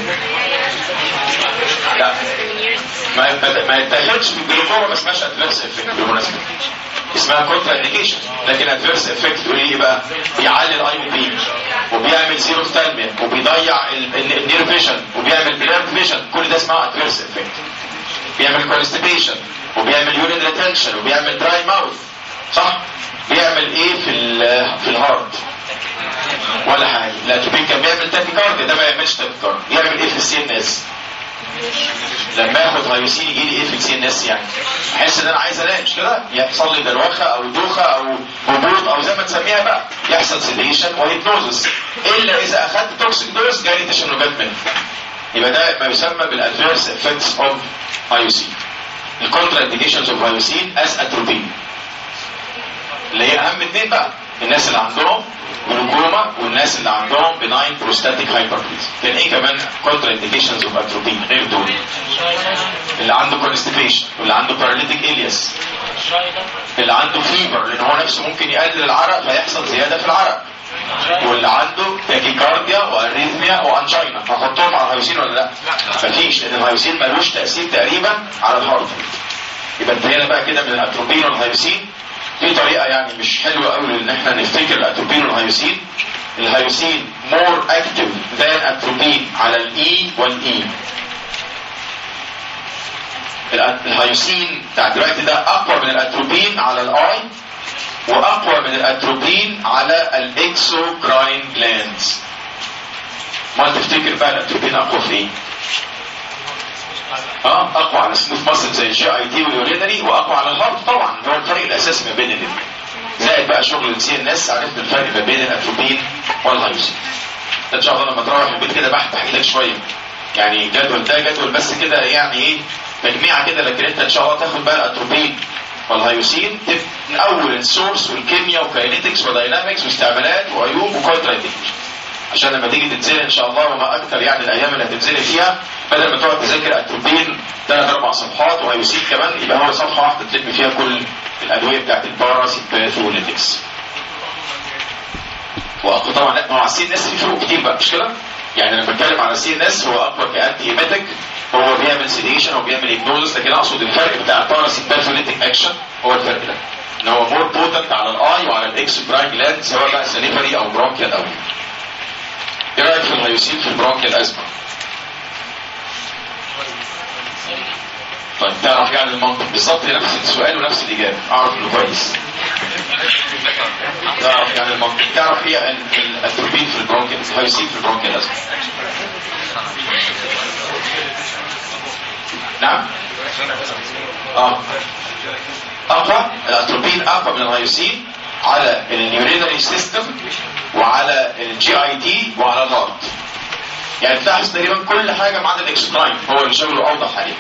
لا ما ما يتاخدش في الجلوكوما، ما اسمهاش ادفيرس افكت بالمناسبه، اسمها كونترا انديكيشن. لكن ادفيرس افكت تقول ايه بقى؟ بيعلي الاي بي وبيعمل زيرو ثالميا وبيضيع النير فيجن وبيعمل بلاد فيجن، كل ده اسمها ادفيرس افكت. بيعمل كونستيبيشن وبيعمل يورين ريتنشن وبيعمل دراي ماوث صح؟ بيعمل ايه في في الهارت؟ ولا حاجه. الاتروبين كان بيعمل تاكيكارديا، ده ما يعملش تاكيكارديا. يعمل ايه في السي ان اس؟ لما اخد هيوسين يجي لي ايه في السي ان اس؟ يعني احس ان انا عايز انام مش كده؟ يحصل لي دروخه او دوخه او هبوط او زي ما تسميها بقى، يحصل سيديشن وهيبنوزس، الا اذا اخدت توكسيك دوز جالي تشنجات منه. يبقى ده ما يسمى بالادفيرس افكتس اوف هيوسين. الكونترا انديكيشنز اوف هيوسين از اتروبين اللي هي اهم اثنين بقى، الناس اللي عندهم جلوكوما والناس اللي عندهم بناين بروستاتيك هايبربليزم. كان ايه كمان كونترا انديكيشنز اوف اتروبين غير دول؟ اللي عنده كونستيبيشن واللي عنده باراليتيك الياس، اللي عنده فيبر لان هو نفسه ممكن يقلل العرق فيحصل زياده في العرق، واللي عنده تاكيكارديا واريثميا وانجينا. هحطهم على الهيوسين ولا لا؟ مفيش، لان الهيوسين ملوش تاثير تقريبا على الهارت. يبقى انتهينا بقى كده من الاتروبين والهيوسين. في طريقه يعني مش حلوه قوي ان احنا نفتكر الاتروبين والهيوسين. الهيوسين more active than اتروبين على الاي والاي. الهيوسين بتاع دلوقتي ده اقوى من الاتروبين على الاي واقوى من الاتروبين على الاكسوكراين جلاندز. ما تفتكر بقى الاتروبين اقوى في ايه؟ اه اقوى على سموث ماسل زي الجي اي تي واليورينري، واقوى على الهارت طبعا. هو الفرق الاساسي ما بين الاثنين. زائد بقى شغل السي ان اس، عرفنا الفرق ما بين الاتروبين والهيوسين. ان شاء الله لما تروح البيت كده بفتح ايدك شويه، يعني جدول ده جدول بس كده يعني ايه تجميعه كده، لكن انت ان شاء الله تاخد بقى الاتروبين والهيوسين من اول السورس والكيمياء وكاينيتكس وداينامكس واستعمالات وعيوب وكونترا، عشان لما تيجي تتزنق ان شاء الله وما اكتر يعني الايام اللي هتتزنق فيها، بدل ما تقعد تذاكر اتروبين ثلاث اربع صفحات وهيوسين كمان، يبقى هو صفحه واحده تلم فيها كل الادويه بتاعت الباراسيمباثوليتكس. وطبعا لا، مع السي ان اس في فروق كتير بقى، مش كده؟ يعني لما بتكلم على السي ان اس هو اكبر كانتي ايميتك، هو بيعمل سيديشن وبيعمل هيبنوزس، لكن اقصد الفرق بتاع الباراسيمباثوليتك اكشن هو الفرق ده، ان هو مور بوتنت على الاي وعلى الاكسوكراين جلاند سواء بقى سليفري او برونكيال او ايه رايك في الهيوسين في البرونكيال ازمه؟ طيب تعرف يعني المنطق بالظبط نفس السؤال ونفس الاجابه، اعرف انه كويس. تعرف يعني المنطق، تعرف ايه الاتروبين في البرونكيال، الهيوسين في البرونكيال ازمه؟ نعم؟ اه اقوى الاتروبين اقوى من الهيوسين على النيورينري سيستم وعلى الجي اي تي وعلى الهارت. يعني تلاحظ تقريبا كل حاجه ما عدا الاكسوكراين هو اللي شغله اوضح عليه.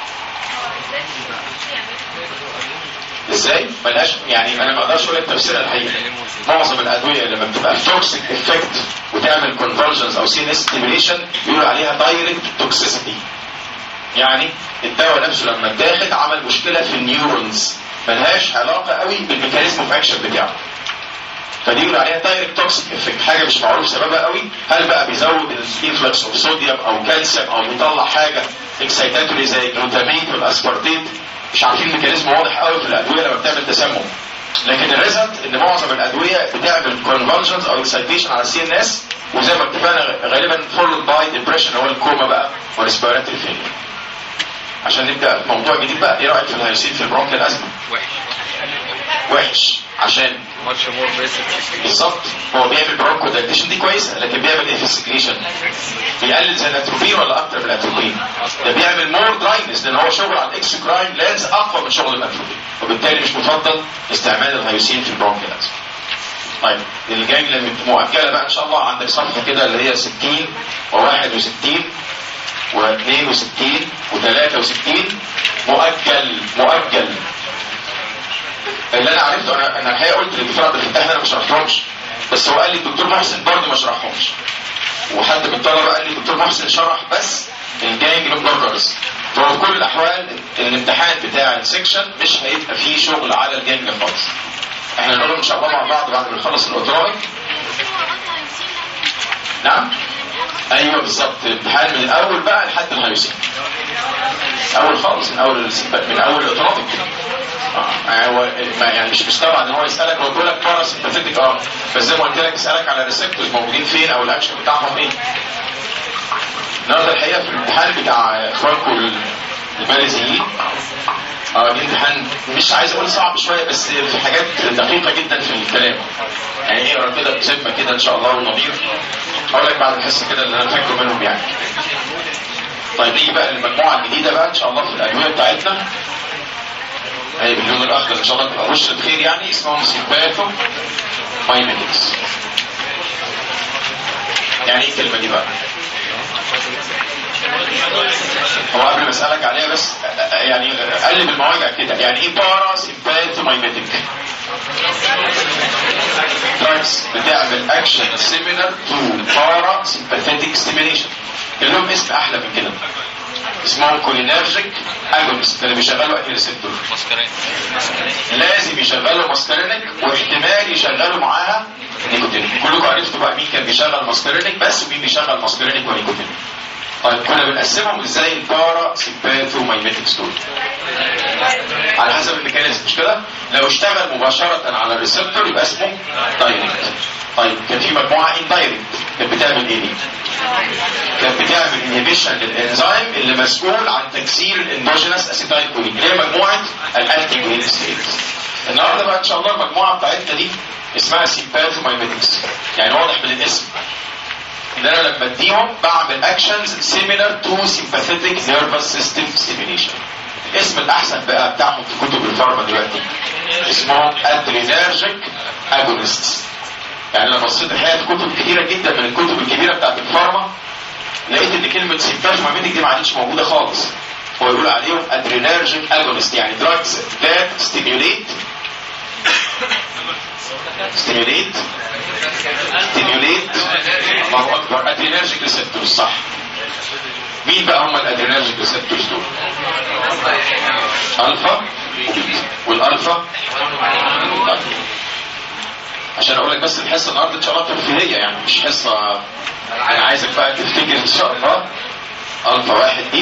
ازاي؟ ملهاش يعني انا ما اقدرش اقول لك تفسيرها الحقيقي. معظم الادويه لما بتبقى توكسيك افكت وتعمل كونفرجنز او سي ان اس ستيميليشن بيقولوا عليها دايركت توكسيسيتي. يعني الدواء نفسه لما اتاخد عمل مشكله في النيورونز، ملهاش علاقه قوي بالميكانيزم اوف اكشن بتاعه. فدي يقول عليها دايركت توكسيك افكت، حاجه مش معروف سببها قوي، هل بقى بيزود الانفلكس اوف صوديوم او كالسيوم او بيطلع حاجه اكسايتاتوري زي الجلوتاميت والاسبارتيت، مش عارفين ميكانيزم واضح قوي في الادويه لما بتعمل تسمم. لكن الريزلت ان معظم الادويه بتعمل كونفولجنز او اكسايتيشن على السي ان اس، وزي ما اتفقنا غالبا فولد باي ديبريشن هو الكوما بقى وريسبيراتوري فيلير. عشان نبدا موضوع جديد بقى، ايه رايك في الهيوسين في البرونكيال ازمه؟ وحش وحش عشان ماتش مور بيسك بالظبط هو بيعمل برونكو دايليتيشن دي كويسه، لكن بيعمل ايه في السكريشن؟ بيقلل زي الاتروبين ولا اكتر من الاتروبين؟ ده بيعمل مور دراينس لان هو شغل على الاكسوكراين لانز اقوى من شغل الاتروبين، وبالتالي مش مفضل استعمال الهيوسين في البرونكيال ازمه. طيب اللي جاي مؤجله بقى ان شاء الله، عندك صفحه كده اللي هي ستين وواحد وستين واثنين وستين وثلاثة وستين مؤجل مؤجل. اللي انا عرفته انا انا الحقيقه قلت للدكتور عبد الفتاح انا ما شرحتهمش، بس هو قال لي الدكتور محسن برضه ما شرحهمش، وحد من الطلبه قال لي الدكتور محسن شرح بس الجانجليون برجرز. فهو في كل الاحوال الامتحان بتاع السكشن مش هيبقى فيه شغل على الجانجليون خالص. احنا هنقول ان شاء الله مع بعض بعد ما نخلص الاوتوميك. نعم ايوه بالظبط، الامتحان من الاول بقى لحد الهيوسين، اول خالص من اول من اول الاوتوميك. اه يعني مش مستبعد ان هو يسالك، هو بيقول لك باراسيمباثيك اه بس زي ما قلت لك يسالك على الريسبتورز موجودين فين او الاكشن بتاعهم ايه. النهارده الحقيقه في الامتحان بتاع اخوانكم الباريزيين اه الامتحان مش عايز اقول صعب شويه، بس في حاجات دقيقه جدا في الكلام، يعني اقرا كده بسمه كده ان شاء الله ونظير. هقول لك بعد الحصه كده اللي انا فاكره منهم يعني. طيب نيجي بقى للمجموعه الجديده بقى ان شاء الله في الادويه بتاعتنا. هي باللون الاخضر ان شاء الله تبقى وش الخير، يعني اسمهم سيمباثو مايميتكس. يعني ايه الكلمه دي بقى؟ هو قبل ما اسالك عليها بس يعني قلب المواجع كده، يعني ايه بارا سيمباثو مايميتك؟ دراجز بتعمل اكشن سيميلر تو بارا سيمباثيتك ستيميليشن. كان لهم اسم احلى من كده، اسمهم كولينرجيك اجونست اللي بيشغلوا اكل ريسبتور. لازم يشغلوا ماسكارينيك واحتمال يشغلوا معاها نيكوتين. كلكم عرفتوا بقى مين كان بيشغل ماسكارينيك بس ومين بيشغل ماسكارينيك ونيكوتين. طيب كنا بنقسمهم ازاي البارا سيمباثو مايميتكس دول؟ على حسب الميكانيزم مش كده؟ لو اشتغل مباشرة على الريسبتور يبقى اسمه دايركت. طيب كان في مجموعة اندايركت كانت بتعمل ايه دي؟ كانت بتعمل انهبيشن للانزيم اللي مسؤول عن تكسير الاندوجينس اسيتايل كولين اللي هي مجموعة الانتي كولين ستيتس. النهارده بقى ان شاء الله المجموعة بتاعتنا دي اسمها سيمباثو مايميتكس، يعني واضح من الاسم ان انا لما اديهم بعمل اكشنز سيميلر تو سيمباثيتك نيرفس سيستم ستيميليشن. الاسم الاحسن بقى بتاعهم في كتب الفارما دلوقتي اسمهم ادرينرجيك اجونست. يعني انا بصيت الحقيقه في كتب كتيره جدا من الكتب الكبيره بتاعت الفارما، لقيت ان كلمه سيمباثوميميتيك دي ما عادش موجوده خالص. هو يقول عليهم ادرينرجيك اجونست، يعني دراجز ذات ستيميوليت ستيميوليت ستيميوليت الله اكبر ادرينرجيك ريسبتورز. صح. مين بقى هم الادرينرجيك ريسبتورز دول؟ الفا والالفا. عشان اقول لك بس الحصه النهارده ان شاء الله ترفيهيه، يعني مش حصه. انا عايزك بقى تفتكر ان شاء الله الفا واحد دي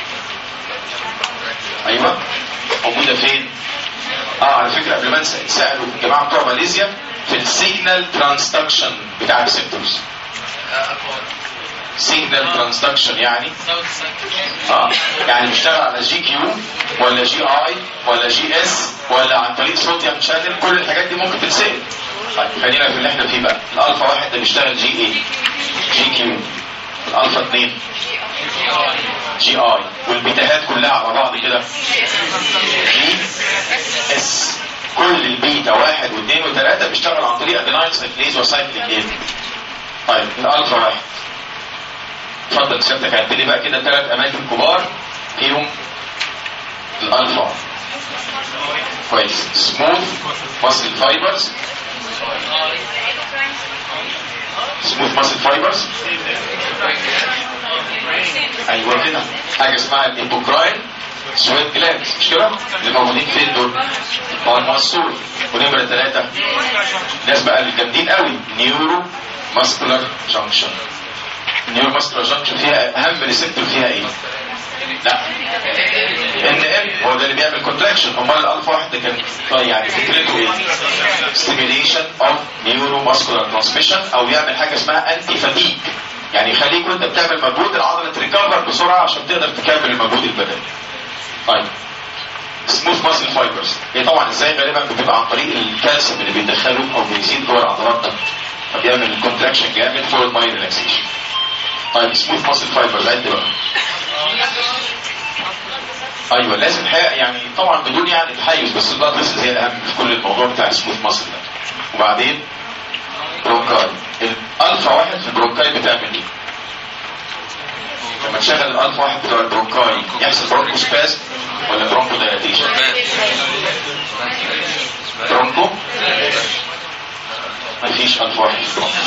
ايوه موجوده فين؟ اه على فكره قبل ما انسى، سالوا الجماعه بتوع ماليزيا في السيجنال ترانسدكشن بتاع الريسبتورز. سيجنال ترانسدكشن يعني اه يعني بيشتغل على جي كيو ولا جي اي ولا جي اس ولا عن طريق صوديوم شانل. كل الحاجات دي ممكن تتسال. طيب خلينا في اللي احنا فيه بقى. الالفا واحد ده بيشتغل جي اي جي كيو، الالفا اثنين جي اي، والبيتاهات كلها على بعض كده جي اس. كل البيتا واحد واثنين وثلاثه بيشتغل عن طريق ادينايل سايكليز وسايكليك ايه. طيب الالفا واحد اتفضل سيادتك هات لي بقى كده ثلاث اماكن كبار فيهم الالفا. كويس. سموث ماسل فايبرز، سموث ماسل فايبرز ايوه كده. حاجه اسمها الابوكراين سويت جلاندز، مش كده؟ اللي موجودين فين دول؟ هو المقصور. ونمره ثلاثه الناس بقى اللي جامدين قوي، نيورو ماسكولار جانكشن. النيورو ماسكولار جانكشن فيها اهم ريسبتور فيها ايه؟ لا ان ام، هو ده اللي بيعمل كونتراكشن. امال الالفا واحد ده كان يعني فكرته ايه؟ ستيميليشن اوف نيورو ماسكولار ترانسميشن، او يعمل حاجه اسمها انتي فاتيج، يعني يخليك وانت بتعمل مجهود العضله تريكفر بسرعه عشان تقدر تكمل المجهود البدني. طيب سموث ماسل فايبرز هي طبعا ازاي؟ غالبا بتبقى عن طريق الكالسيوم اللي بيدخله او بيزيد جوه العضلات ده، فبيعمل كونتراكشن جامد فور الماي ريلاكسيشن. طيب سموث ماسل فايبرز عد بقى. ايوه لازم حقيقة يعني طبعا بدون يعني تحيز، بس البلاد فيسلز هي الاهم في كل الموضوع بتاع السموث ماسل ده. وبعدين برونكاي، الالفا واحد في البرونكاي بتعمل ايه؟ لما تشغل الالفا واحد بتاع البرونكاي يحصل برونكو سباز ولا برونكو دايلاتيشن؟ برونكو مفيش الفا واحد في البرونكو.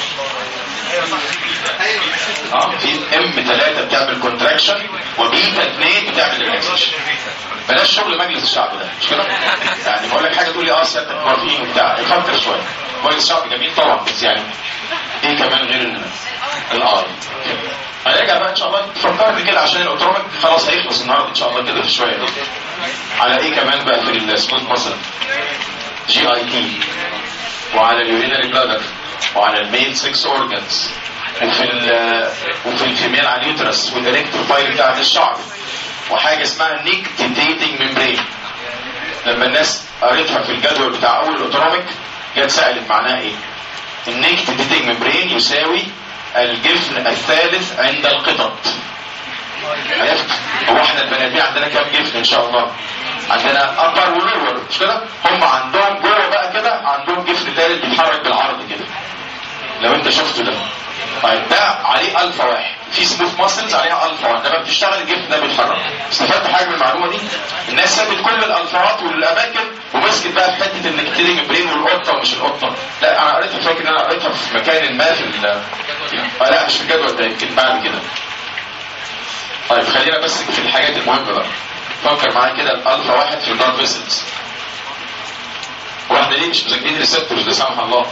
اه في ام ثلاثة بتعمل كونتراكشن وبيتا اثنين بتعمل ريلاكسيشن. بلاش شغل مجلس الشعب ده، مش كده؟ يعني بقول لك حاجه تقول لي اه سيادتك مورفين وبتاع، افكر شويه. مجلس الشعب جميل طبعا، بس يعني ايه كمان غير الار؟ هنرجع بقى ان شاء الله تفكرني كده عشان الاوتوميك خلاص هيخلص النهارده ان شاء الله كده في شويه دي. على ايه كمان بقى في السموث مثلا؟ جي اي تي، وعلى اليورينري بلادر، وعلى الميل سكس اورجانز، وفي ال وفي الفيميل على اليوترس والاريكتور فايل بتاعت الشعر، وحاجه اسمها نيكتيتيتنج ميمبرين. لما الناس قريتها في الجدول بتاع اول الاوتونوميك جت سالت معناها ايه؟ النيكتيتيتنج ميمبرين يساوي الجفن الثالث عند القطط. عرفت؟ هو احنا البني ادمين عندنا كام جفن ان شاء الله؟ عندنا ابر ولور، مش كده؟ هم عندهم جوه بقى كده عندهم جفن ثالث بيتحرك بالعرض كده. لو انت شفته ده. طيب ده عليه الفا واحد، في سموث ماسلز عليها الفا واحد، لما بتشتغل الجفن ده بيتحرك. استفدت حاجه من المعلومه دي؟ الناس سابت كل الالفاات والاماكن ومسكت بقى في حته النكتيرنج برين والقطه ومش القطه. لا انا قريتها، فاكر ان انا قريتها في مكان ما في ال اه لا مش في الجدول ده، يمكن بعد كده. طيب خلينا بس في الحاجات المهمه بقى. فكر معايا كده الالفا واحد في البلاد فيسلز. واحنا ليه مش مذاكرين ريسبتورز لا سمح الله؟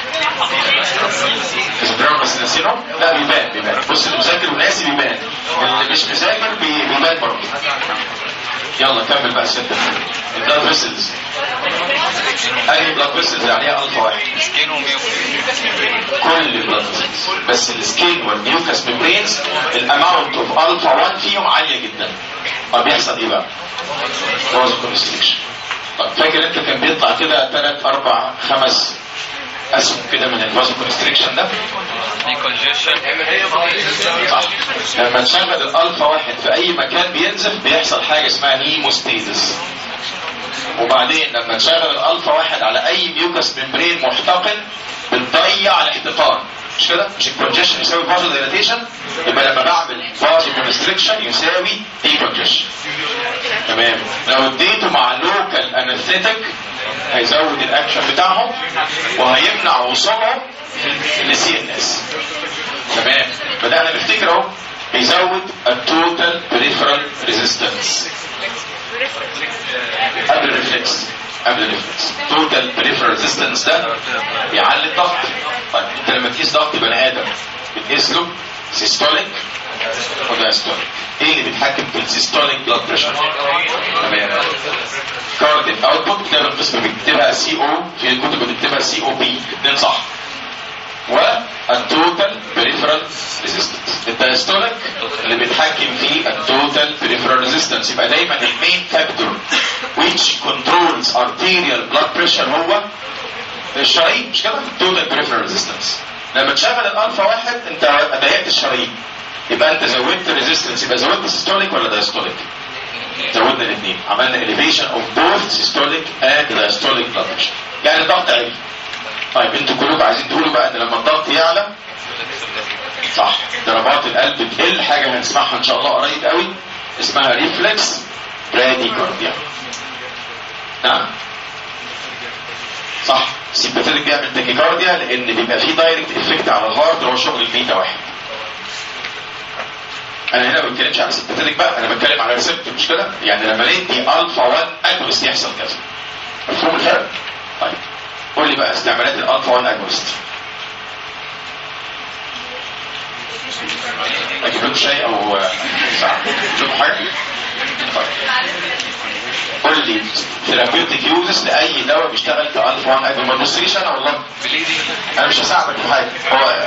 بس ناسينهم؟ لا بيبان بيبان. بص اللي مذاكر وناسي بيبان، اللي مش مذاكر بيبان برضه. يلا كمل بقى السته. البلاد فيسلز اي بلاد فيسلز عليها الفا واحد؟ سكين وميوكس. كل البلاد فيسلز، بس السكين والميوكس ميمبرينز الاماونت اوف الفا واحد فيهم عاليه جدا. طب بيحصل ايه بقى؟ فازو كونستريكشن. طب فاكر انت كان بيطلع كده ثلاث اربع خمس اسهم كده من الفازو كونستريكشن ده؟ صح. لما تشغل الالفا واحد في اي مكان بينزف بيحصل حاجه اسمها هيموستيزس. وبعدين لما تشغل الالفا واحد على اي ميوكس ممبرين محتقن بتضيع الاحتقان، مش كده؟ مش الكونجيشن يساوي فازو دايلاتيشن؟ يبقى لما بعمل فازو كونستريكشن يساوي دي كونجيشن. تمام. لو اديته مع لوكال انستيتيك هيزود الاكشن بتاعهم وهيمنع وصولهم للسي ان اس. تمام. بدأنا نفتكر اهو بيزود التوتال بريفرال ريزيستنس قبل الريفلكس. قبل الريفلكس توتال بريفرال ريزيستنس ده بيعلي الضغط. طيب انت لما تقيس ضغط بني ادم بتقيس له سيستوليك ودايستوليك. ايه اللي بيتحكم في السيستوليك بلاد بريشر؟ تمام. كارديك اوتبوت كتاب القسم بيكتبها سي او، في الكتب بتكتبها سي او بي، الاثنين صح. والتوتال بريفرال ريزيستنس. الدايستوليك اللي بيتحكم في التوتال بريفرال ريزيستنس. يبقى دايما المين فاكتور which controls arterial blood pressure هو الشرايين، مش كده؟ التوتال بريفرال ريزيستنس. لما تشغل الالفا واحد انت ضيقت الشرايين، يبقى انت زودت الريزيستنس. يبقى زودت سيستوليك ولا دايستوليك؟ زودنا الاثنين، عملنا elevation of both systolic and diastolic blood pressure. يعني الضغط عالي. طيب انتوا كلكم عايزين تقولوا بقى ان لما الضغط يعلى صح ضربات القلب بتقل. حاجه هنسمعها ان شاء الله قريب قوي اسمها ريفلكس براديكارديا. نعم صح. سيمباثيك بيعمل تاكيكارديا لان بيبقى فيه دايركت افكت على الهارت اللي هو شغل البيتا واحد. انا هنا ما بتكلمش على سيمباثيك بقى، انا بتكلم على ريسبتور، مش كده؟ يعني لما ندي الفا واحد اجونست يحصل كذا. مفهوم الفرق؟ طيب قول لي بقى استعمالات الالفا واحد اجونست. اجيب لكم شاي او ساعه؟ اجيب لكم حاجه؟ طيب قول لي ثيرابيوتيك يوزز لاي دواء بيشتغل كالفا واحد اجونست. ما تبصليش انا والله، انا مش هساعدك في حاجه. هو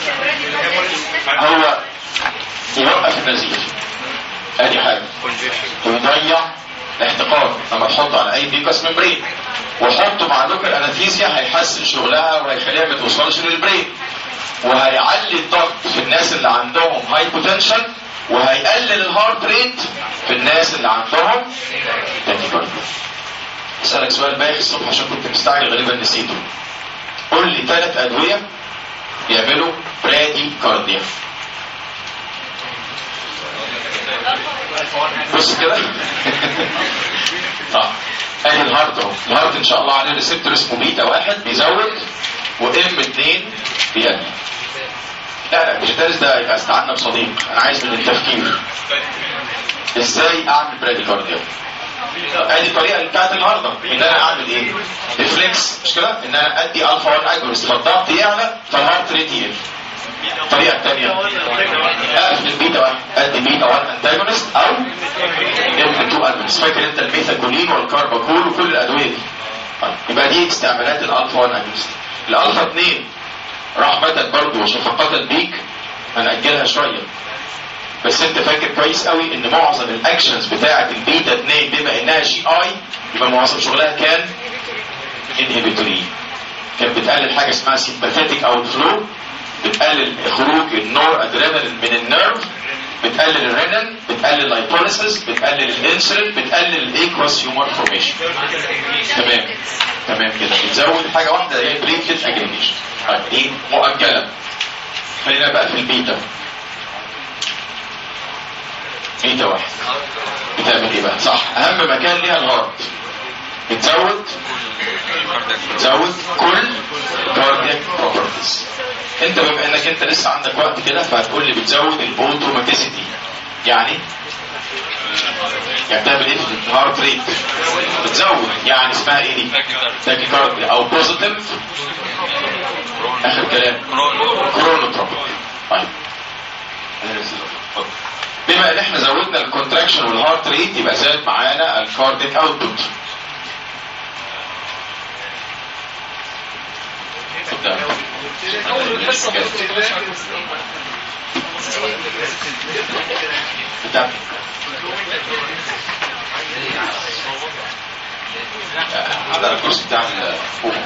هو يوقف النزيف، ادي حاجه، ويضيع الاحتقان لما تحطه على اي بيكاس ممبرين، وحطه مع لوكال انستيزيا هيحسن شغلها وهيخليها ما توصلش للبرين، وهيعلي الضغط في الناس اللي عندهم هايبوتنشن، وهيقلل الهارت ريت في الناس اللي عندهم تاكيكارديا. اسالك سؤال بايخ الصبح عشان كنت مستعجل غالبا نسيته. قول لي ثلاث ادويه بيعملوا براديكارديا. بص كده صح. ادي الهارت اهو. الهارت ان شاء الله عليه ريسبتور اسمه بيتا واحد بيزود، وام اتنين بيقلل. لا لا الجدارس ده يبقى استعنا بصديق. انا عايز من التفكير ازاي اعمل براديكارديا. ادي الطريقه بتاعت النهارده، ان انا اعمل ايه؟ ريفلكس، مش كده؟ ان انا ادي الفا واحد اجونست فالضغط يعلى فالهارت ريت يقل. الطريقه الثانيه اقفل البيتا واحد، ادي بيتا واحد انتاجونست او ام اتنين اجونست. فاكر انت الميثاكولين والكارباكول وكل الادويه دي؟ طيب يبقى دي استعمالات الالفا واحد اجونست. الالفا اتنين رحمتك برضو وشفقة بيك هنأجلها شويه، بس انت فاكر كويس قوي ان معظم الاكشنز بتاعه البيتا اتنين بما انها جي اي يبقى معظم شغلها كان انهبيتوري. كانت بتقلل حاجه اسمها سيمباثيتك اوت فلو، بتقلل خروج النور ادرينالين من النيرف، بتقلل الرينين، بتقلل اللايبوليسيس، بتقلل الانسولين، بتقلل الايكوس هيومر فورميشن. تمام تمام كده. بتزود حاجه واحده هي بليتلت اجريجيشن. طيب دي مؤجله. خلينا بقى في البيتا. بيتا واحد بتعمل ايه بقى؟ صح، اهم مكان ليها الهارت. بتزود بتزود كل كاردياك بروبرتيز. انت بما انك انت لسه عندك وقت كده فهتقول لي بتزود البوتوماتيسيتي. يعني يعني بتعمل ايه في الهارت ريت؟ بتزود يعني اسمها ايه دي؟ تاكيكارديا او بوزيتيف اخر كلام كرونوتروبيك. طيب بما ان احنا زودنا الكونتراكشن والهارت ريت يبقى زاد معانا الكارديك اوتبوت. هذا الكرسي بتاع الفوق.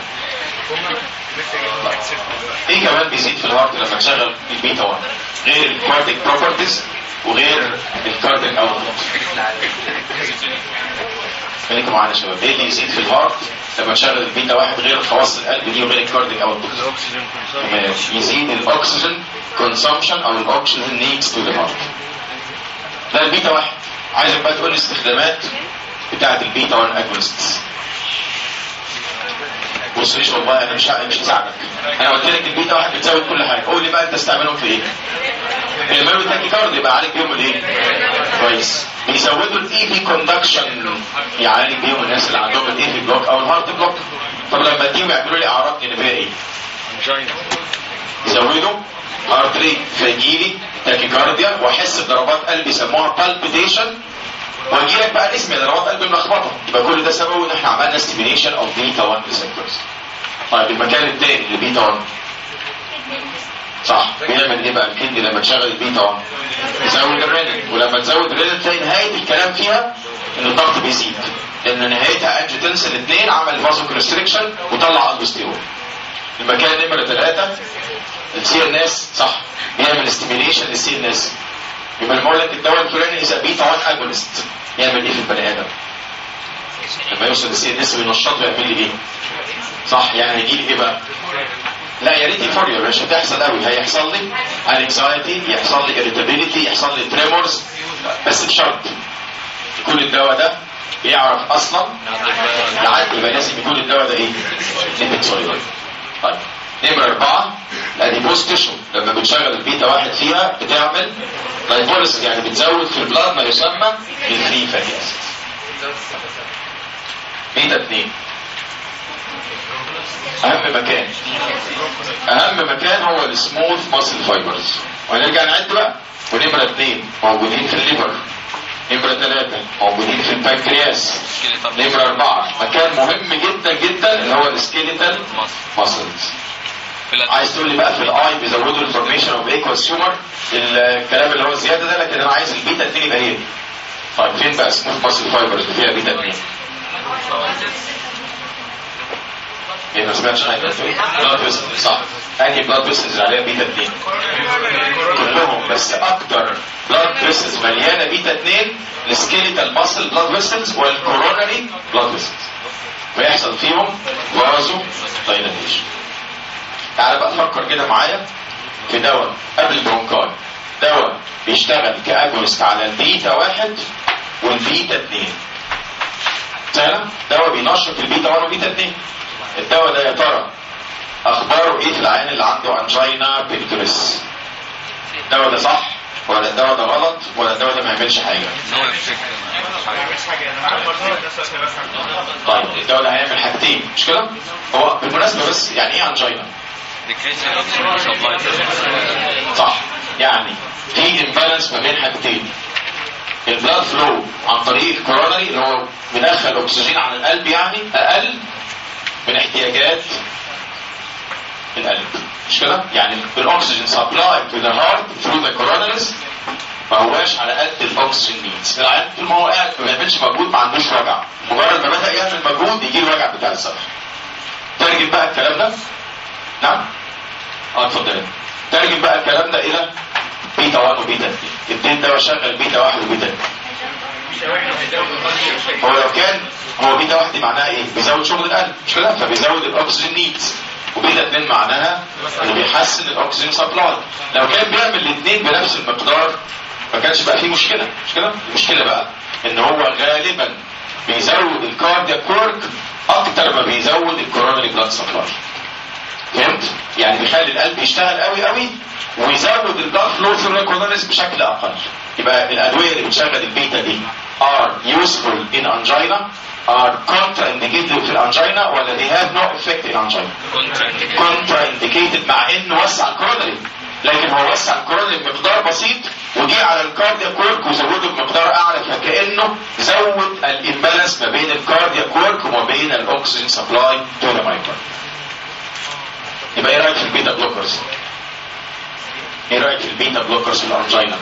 ايه كمان بيزيد في الهارت لما تشغل البيتا واحد غير الكارديك بروبرتيز وغير الكارديك اوتبوت؟ خليكم معانا يا شباب. ايه اللي يزيد في الهارت لما تشغل البيتا واحد غير خواص القلب دي وغير الكارديك اوتبوت؟ يزيد الاكسجين كونسامشن او الاكسجين نيدز تو ذا هارت. ده البيتا واحد. عايزك بقى تقول لي استخدامات بتاعت البيتا واحد اجونست. بص ليش والله انا مش مش هساعدك. انا قلت لك البيتا واحد بتساوي كل حاجه. قول لي بقى انت تستعملهم في ايه؟ بيعملوا تاكيكارد يبقى عليك بيهم الايه؟ كويس. بيزودوا الاي في كوندكشن يعالج بيهم الناس اللي عندهم الاي في بلوك او الهارت بلوك. طب لما تيجوا يعملوا لي اعراض جانبيه ايه؟ يزودوا هارت ريت فيجيلي تاكيكارديا واحس بضربات قلب يسموها بالبيتيشن واجي لك بقى اسم ضربات قلب ملخبطه. يبقى كل ده سببه ان احنا عملنا ستيميليشن اوف بيتا واحد ريسبتورز. طيب المكان الثاني لبيتا واحد صح بيعمل ايه بقى الكدني لما تشغل البيتا واحد؟ يزود الرينين، ولما تزود الرينين تلاقي نهايه الكلام فيها ان الضغط بيزيد لان نهايتها انجيوتنسين اثنين عمل فازو كونستريكشن وطلع الدوستيرون. المكان نمره ثلاثه السي ان اس صح بيعمل ستيميليشن للسي ان اس. يبقى لما اقول لك الدواء الفلاني اذا بيتا واحد اجونست يعمل ايه في البني ادم؟ لما يوصل للسي ان اس وينشطه يعمل لي ايه؟ صح يعني هيجي لي ايه بقى؟ لا يا ريت يفوريا مش هتحصل قوي. هيحصل لي انكزايتي، يحصل لي اريتابيليتي، يحصل لي تريمورز، بس بشرط يكون الدواء ده يعرف اصلا يعدي. يبقى لازم يكون الدواء ده ايه؟ ليبيد سوليبل. طيب نمرة أربعة الأديبوز تيشو لما بتشغل البيتا واحد فيها بتعمل لايبوليسيس يعني بتزود في البلاد ما يسمى بالفري فاتي أسيد. بيتا اثنين أهم مكان أهم مكان هو السموث ماسل فايبرز. ونرجع نعد بقى. ونمرة اثنين موجودين في الليفر. نمرة ثلاثة موجودين في البنكرياس. نمرة أربعة مكان مهم جدا جدا اللي هو السكيليتال ماسلز. عايز تقول لي بقى في الاي بيزودوا الفورميشن اوف ايكوس تيومر الكلام اللي هو الزياده ده، لكن انا عايز البيتا اثنين يبقى ايه؟ طيب فين بقى سموث ماسل فايبرز اللي فيها بيتا اثنين؟ ايه ما سمعتش حاجه؟ بلاد فيسلز صح. انهي بلاد فيسلز اللي عليها بيتا اثنين؟ كلهم، بس اكتر بلاد فيسلز مليانه بيتا اثنين السكيليتال ماسل بلاد فيسلز والكوروناري بلاد فيسلز ويحصل فيهم فازو دايلاتيشن. تعال بقى فكر كده معايا في دواء قبل البرونكاي. دواء بيشتغل كاجونست على البيتا واحد والبيتا اثنين. سهله؟ دواء بينشط البيتا واحد والبيتا اثنين. الدواء ده يا ترى اخباره ايه في العيان اللي عنده انجينا بيكتوريس؟ الدواء ده صح ولا الدواء ده غلط ولا الدواء ده ما يعملش حاجه؟ طيب الدواء ده هيعمل حاجتين مش كده؟ هو بالمناسبه بس يعني ايه انجينا؟ صح يعني في امبالانس ما بين حاجتين. البلاد فلو عن طريق الكوروناري اللي هو بيدخل اكسجين على القلب يعني اقل من احتياجات القلب مش كده؟ يعني الاكسجين سبلاي تو ذا هارت ثرو ذا كوروناريز ما هواش على قد الاكسجين نيدز. العيان طول ما هو قاعد ما بيعملش مجهود ما عندوش وجع، مجرد ما بدا يعمل مجهود يجي له الوجع بتاع الصدر. ترجم بقى الكلام ده نعم؟ اه اتفضل. ترجم بقى الكلام ده الى بيتا واحد وبيتا اثنين. الاثنين ده شغل بيتا واحد وبيتا اثنين. هو لو كان هو بيتا واحد معناها ايه؟ بيزود شغل القلب مش كده؟ فبيزود الاكسجين نيدز. وبيتا اثنين معناها انه بيحسن الاكسجين سبلاي. لو كان بيعمل الاثنين بنفس المقدار ما كانش بقى فيه مشكله مش كده؟ المشكله بقى ان هو غالبا بيزود الكاردياك ورك اكتر ما بيزود الكوروناري بلاد سبلاي. فهمت؟ يعني بيخلي القلب يشتغل قوي قوي ويزود البلاد فلو ثرو الكوروناريز بشكل اقل. يبقى الادويه اللي بتشغل البيتا دي are useful in angina are contraindicated في الانجينا ولا they have no effect in angina؟ contraindicated مع انه وسع الكوروناري، لكن هو وسع الكوروناري بمقدار بسيط وجي على الكاردياك ورك وزوده بمقدار اعلى، فكانه زود الامبالانس ما بين الكاردياك ورك وما بين الاكسجين سبلاي تو ذا مايكرو. يبقى ايه رايك في البيتا بلوكرز؟ ايه رايك في البيتا بلوكرز في الانجينا؟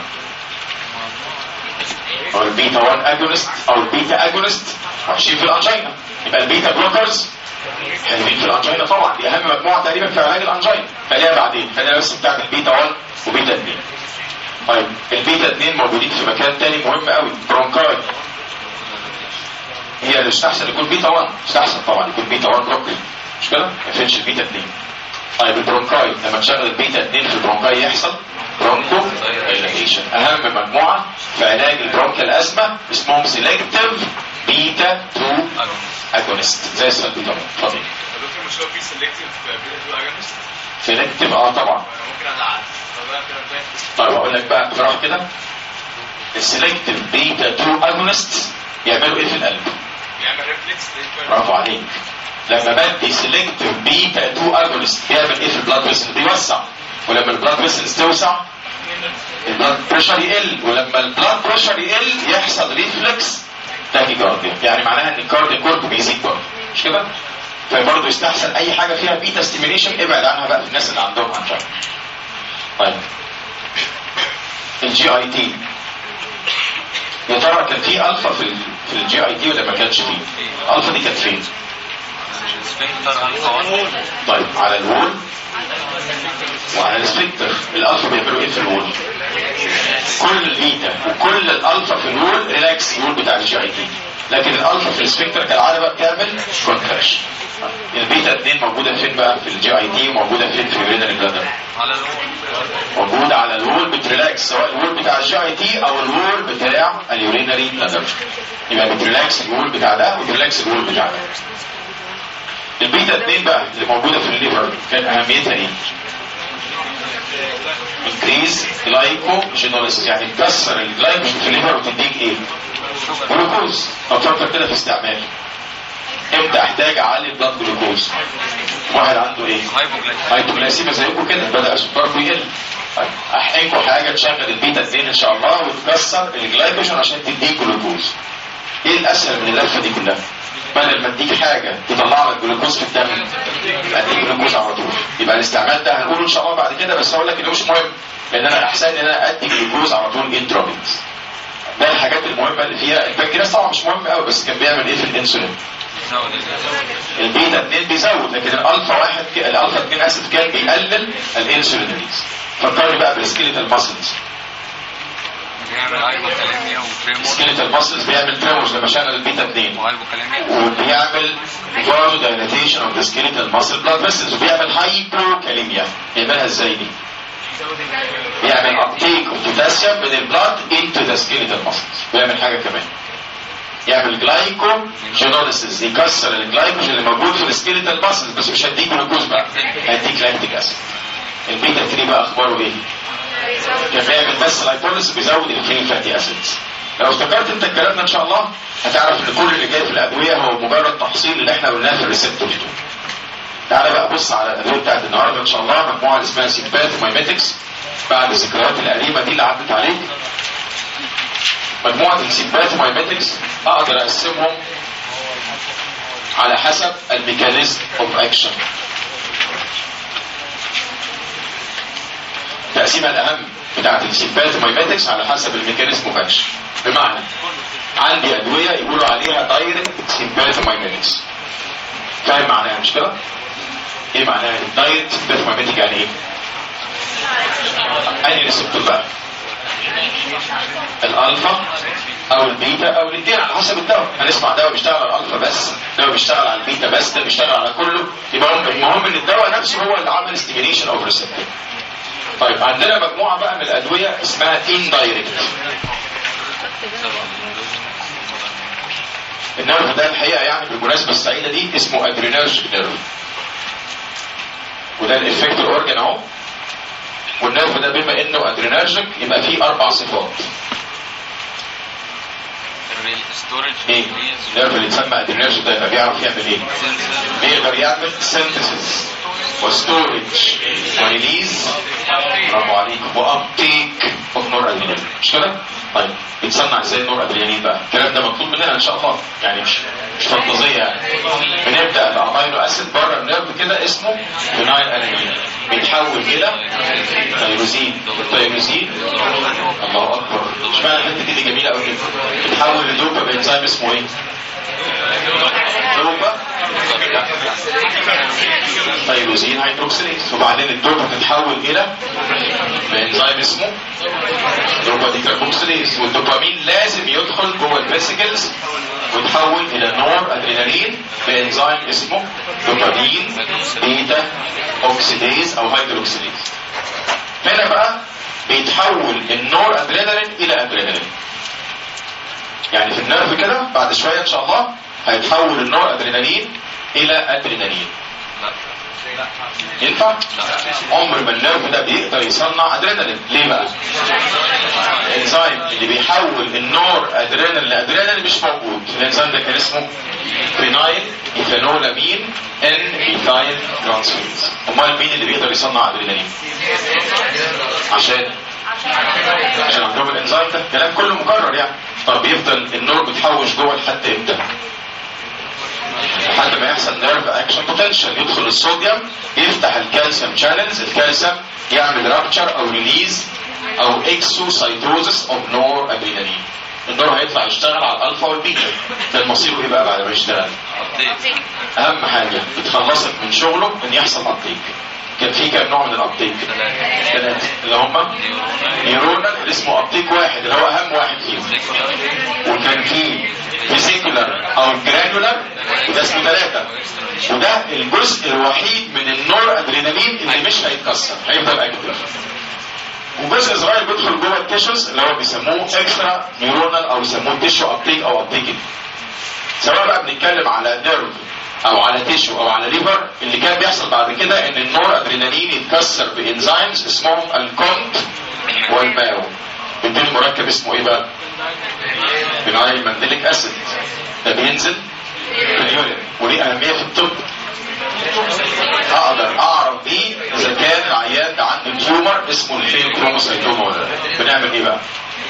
او البيتا واحد اجونست او البيتا اجونست وحشين في الانجينا. يبقى البيتا بلوكرز حلوين في الانجينا طبعا، دي اهم مجموعه تقريبا في علاج الانجينا. خليها بعدين، خلينا بس بتاعت البيتا واحد وبيتا اثنين. طيب البيتا اثنين موجودين في مكان تاني مهم قوي، برونكاي. هي اللي يستحسن يكون بيتا واحد، يستحسن طبعا يكون بيتا واحد بلوكر، مش كده؟ ما يفيدش البيتا اتنين. طيب البرونكاي لما تشغل البيتا اتنين في البرونكاي يحصل برونكو دايلاتيشن. اهم مجموعه في علاج البرونكال ازمه اسمهم سيلكتيف بيتا اتنين اجونست زي السلبيتامين. اتفضل. مش هو في سيلكتيف بيتا اتنين اجونست؟ سيلكتيف اه طبعا. ممكن ازعل. طيب اقول لك بقى بصراحه كده، السيلكتيف بيتا اتنين اجونست يعملوا ايه في القلب؟ يعمل ريفلكس. برافو عليك. لما بدي سيلكتيف بيتا اتنين اجونست بيعمل ايه في البلاد فيسل؟ بيوسع، ولما البلاد فيسل توسع البلاد بريشر يقل، ولما البلاد بريشر يقل يحصل ريفلكس تاكيكارديا، يعني معناها ان الكارديا كورب بيزيد برضه، مش كده؟ فبرضه يستحسن اي حاجه فيها بيتا ستيميليشن ابعد عنها بقى في الناس اللي عندهم انجينا. طيب الجي اي تي، يا ترى كان في الفا في ال في الجي اي تي ولا ما كانش فيه؟ الفا دي كانت فين؟ طيب على الوول وعلى السفنكتر. الالفا بيعملوا ايه في الوول؟ كل البيتا وكل الالفا في الوول ريلاكس الوول بتاع الجي اي تي، لكن الالفا في السفنكتر كالعاده بقى بتعمل كونتراكشن. البيتا اتنين موجوده فين بقى في الجي اي تي وموجوده فين في اليورينري بلادر؟ على الوول. موجوده على الوول بتريلاكس، سواء الوول بتاع الجي اي تي او الوول بتاع اليورينري بلادر. يبقى بتريلاكس الوول بتاع ده وبتريلاكس الوول بتاع ده. البيتا اتنين بقى اللي موجوده في الليفر كان اهميتها ايه؟ انكريز جلايكوجينوليسيس، يعني تكسر الجلايكوجين في الليفر وتديك ايه؟ جلوكوز. افكر كده في استعمال امتى احتاج اعلي البلاد جلوكوز؟ واحد عنده ايه؟ هايبوغلايسيميا زيكم كده، بدا سكره يقل. احقنكم حاجه تشغل البيتا اتنين ان شاء الله وتكسر الجلايكوجين عشان تديك جلوكوز. ايه الاسهل من اللفه دي كلها؟ بدل ما اديك حاجه تطلع لك جلوكوز في الدم اديك جلوكوز على طول. يبقى الاستعمال ده هنقوله ان شاء الله بعد كده، بس هقول لك انه مش مهم، لان انا احسن ان انا ادي جلوكوز على طول انترافينوس. ده الحاجات المهمه اللي فيها. البنكرياس طبعا مش مهم قوي، بس كان بيعمل ايه في الانسولين؟ البيتا اتنين بيزود، لكن الالفا واحد ك... الالفا اتنين اسيد كان بيقلل الانسولين ريليز. فكرني بقى بالسكيليتال ماسلز. بيعمل هايبوكاليميا وتريمور. سكيليتال ماسلز بيعمل تريمورز لما شغل البيتا اتنين، وهايبوكاليميا، وبيعمل فازو دايلاتيشن اوف ذا سكيليتال ماسل بلاد فيسلز، وبيعمل هايبوكاليميا. يعملها ازاي دي؟ بيعمل ابتيك اوف بوتاسيوم من البلاد انتو ذا سكيليتال ماسلز. بيعمل حاجه كمان، يعمل جلايكوجينوليسيس، يكسر الجلايكوجين اللي موجود في السكيليتال ماسلز، بس مش هديك جلوكوز بقى، هديك لاكتيك اسيد. البيتا اتنين بقى اخباره ايه؟ كان بيعمل بس لايبوليس وبيزود الفري فاتي اسيدز. لو افتكرت انت الكلام ده ان شاء الله هتعرف ان كل اللي جاي في الادويه هو مجرد تحصيل اللي احنا قلناه في الريسبتور. تعالى بقى بص على الادويه بتاعت النهارده ان شاء الله، مجموعه اسمها سيمباثومايميتكس. بعد الذكريات القديمه دي اللي عدت عليك، مجموعه السيمباثومايميتكس اقدر اقسمهم على حسب الميكانيزم اوف اكشن. التقسيمه الاهم بتاعت السيمباثومايميتكس على حسب الميكانيزم اوف اكشن. بمعنى عندي ادويه يقولوا عليها دايركت سيمباثومايميتكس. فاهم معناها مش كده؟ ايه معناها الدايركت سيمباثومايميتك؟ يعني ايه؟ انهي ريسبتور بقى؟ الالفا او البيتا او الاثنين على حسب الدواء. هنسمع دواء بيشتغل على الالفا بس، دواء بيشتغل على البيتا بس، ده بيشتغل على كله. يبقى المهم ان الدواء نفسه هو اللي عمل ستيميليشن اوف ريسبتور. طيب عندنا مجموعه بقى من الادويه اسمها اندايركت. النيرف ده الحقيقه يعني بالمناسبه السعيده دي اسمه ادرينرجيك نيرف، وده الافكتور اورجن اهو. والنيرف ده بما انه ادرينرجيك يبقى فيه اربع صفات. ايه؟ النيرف اللي يتسمى ادرينرجيك ده يبقى بيعرف يعمل ايه؟ بيقدر يعمل سينثيسيس وستورج وريليز، برافو عليك، وابتيك اوف نور ادرينالين، مش كده؟ طيب بيتصنع ازاي النور ادرينالين بقى؟ الكلام ده مطلوب مننا ان شاء الله، يعني مش مش فانتازيه يعني. بنبدا بامينو اسيد بره النيرف كده اسمه فينايل الانين، بيتحول الى تيروزين، والتيروزين الله اكبر، اشمعنى الحته دي جميله قوي كده؟ بيتحول لدوبا بانزيم اسمه ايه؟ دوبا تيروزين هيدروكسيليز، وبعدين الدوبا تتحول الى بانزيم اسمه دوبا ديكربوكسيليز. والدوبامين لازم يدخل جوه الفيسيكلز ويتحول الى نور ادرينالين بانزيم اسمه دوبامين بيتا اوكسيديز او هيدروكسيديز. هنا بقى بيتحول النور ادرينالين الى ادرينالين. يعني في النرف كده بعد شويه ان شاء الله هيتحول النور ادرينالين الى ادرينالين. ينفع؟ عمر ما النرف ده بيقدر يصنع ادرينالين. ليه بقى؟ الانزيم اللي بيحول النور ادرينالين لادرينالين مش موجود. الانزيم ده كان اسمه فينايل ايثانولامين ان ايثايل ترانسفيرز. امال مين اللي بيقدر يصنع ادرينالين؟ عشان عشان عندهم الانزيم ده. الكلام كله مكرر يعني. طب بيفضل النور بيتحوش جوه لحد امتى؟ لحد ما يحصل نيرف اكشن بوتنشال، يدخل الصوديوم يفتح الكالسيوم شانلز، الكالسيوم يعمل رابتشر او ريليز او اكسوسايتوزس اوف نور ادرينالين. النور هيطلع يشتغل على الالفا والبيتا. ده المصير ايه بقى بعد ما يشتغل؟ اهم حاجه بتخلصك من شغله ان يحصل ابتيك. كان في كام نوع من الابتيك؟ ثلاثه اللي هم نيورونال اللي اسمه ابتيك واحد اللي هو اهم واحد فيهم، وكان في فيزيكولار او جرانولار وده اسمه ثلاثه، وده الجزء الوحيد من النور ادرينالين اللي مش هيتكسر هيفضل اكتف. وجزء صغير بيدخل جوه التيشوز اللي هو بيسموه اكسترا نيورونال او بيسموه تيشو ابتيك او ابتيك. سواء بقى بنتكلم على نيرف او على تيشو او على ليفر، اللي كان بيحصل بعد كده ان النور ادرينالين يتكسر بانزيمز اسمهم الكونت والماو. بيديله مركب اسمه ايه بقى؟ فينايل مانديليك اسيد. ده بينزل في اليورين وليه اهميه في الطب. اقدر اعرف بيه اذا كان العيان ده عنده تيومر اسمه الهيل كروموسايتوما ولا لا. بنعمل ايه بقى؟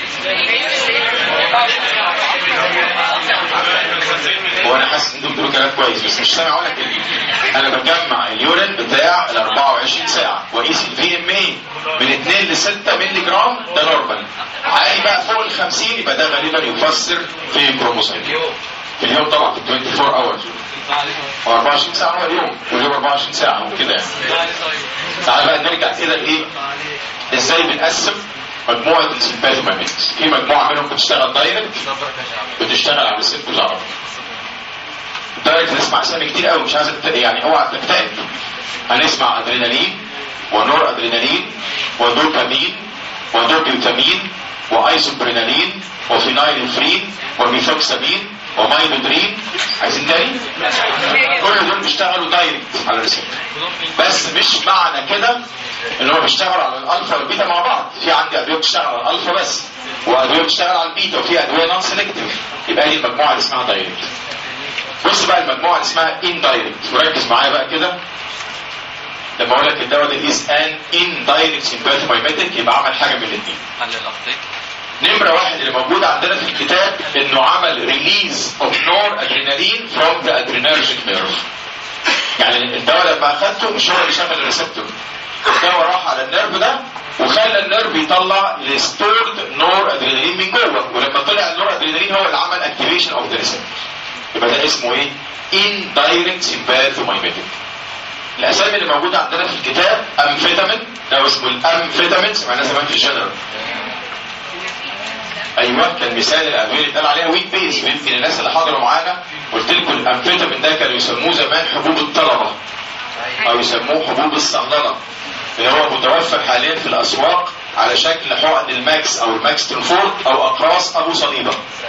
هو انا حاسس ان انتوا بتقولوا كلام كويس بس مش سامع ولا كلمه. انا بجمع اليورين بتاع ال أربعة وعشرين ساعه واقيس الفي ام اي من اتنين ل ستة مللي جرام، ده نورمال. عالي بقى فوق ال خمسين يبقى ده غالبا يفسر في كروموسايتوما. في اليوم طبعا في أربعة وعشرين اورز و أربعة وعشرين ساعه هو اليوم واليوم أربعة وعشرين ساعه وكده يعني. تعال بقى نرجع كده لايه؟ ازاي بنقسم مجموعه السيمباثومايميتكس. في مجموعه منهم بتشتغل دايركت بتشتغل على الريسبتورز على طول. الدايركت نسمع اسامي كتير قوي مش عايز يعني اوعى تكتئب. هنسمع ادرينالين ونور ادرينالين ودوبامين ودوبيوتامين وايسوبرينالين وفينايلفرين وميثوكسامين ومايلودرين. عايزين تاني؟ كل دول بيشتغلوا دايركت على الريسبتور، بس مش معنى كده ان هو بيشتغل على الالفا والبيتا مع بعض. في عندي ادويه بتشتغل على الالفا بس وادويه بتشتغل على البيتا وفي ادويه نون سيلكتيف. يبقى دي المجموعه اللي اسمها دايركت. بص بقى المجموعه اللي اسمها ان دايركت وركز معايا بقى كده. لما اقول لك الدواء ده از ان ان دايركت سيمباثومايميتك يبقى عمل حاجه من الاثنين. نمرة واحد اللي موجود عندنا في الكتاب انه عمل ريليز اوف نور ادرينالين فروم ذا ادرينرجيك نيرف. يعني الدواء لما اخدته مش هو اللي شغل الريسبتور، الدواء راح على النيرف ده وخلى النيرف يطلع الستورد نور ادرينالين من جوه، ولما طلع النور ادرينالين هو اللي عمل اكتيفيشن اوف ذا ريسبتور. يبقى ده اسمه ايه؟ اندايركت سيمباثومايميتك. الاسامي اللي موجوده عندنا في الكتاب امفيتامين، ده اسمه الامفيتامين، سمعناه زمان في الجنرال. ايوه كان مثال الادويه اللي اتقال عليها ويك بيس. يمكن الناس اللي حضروا معانا قلت لكم الامفيتامين ده كانوا يسموه زمان حبوب الطلبه او يسموه حبوب الصنلله، اللي هو متوفر حاليا في الاسواق على شكل حقن الماكس او الماكس تنفورد او اقراص ابو صليبه.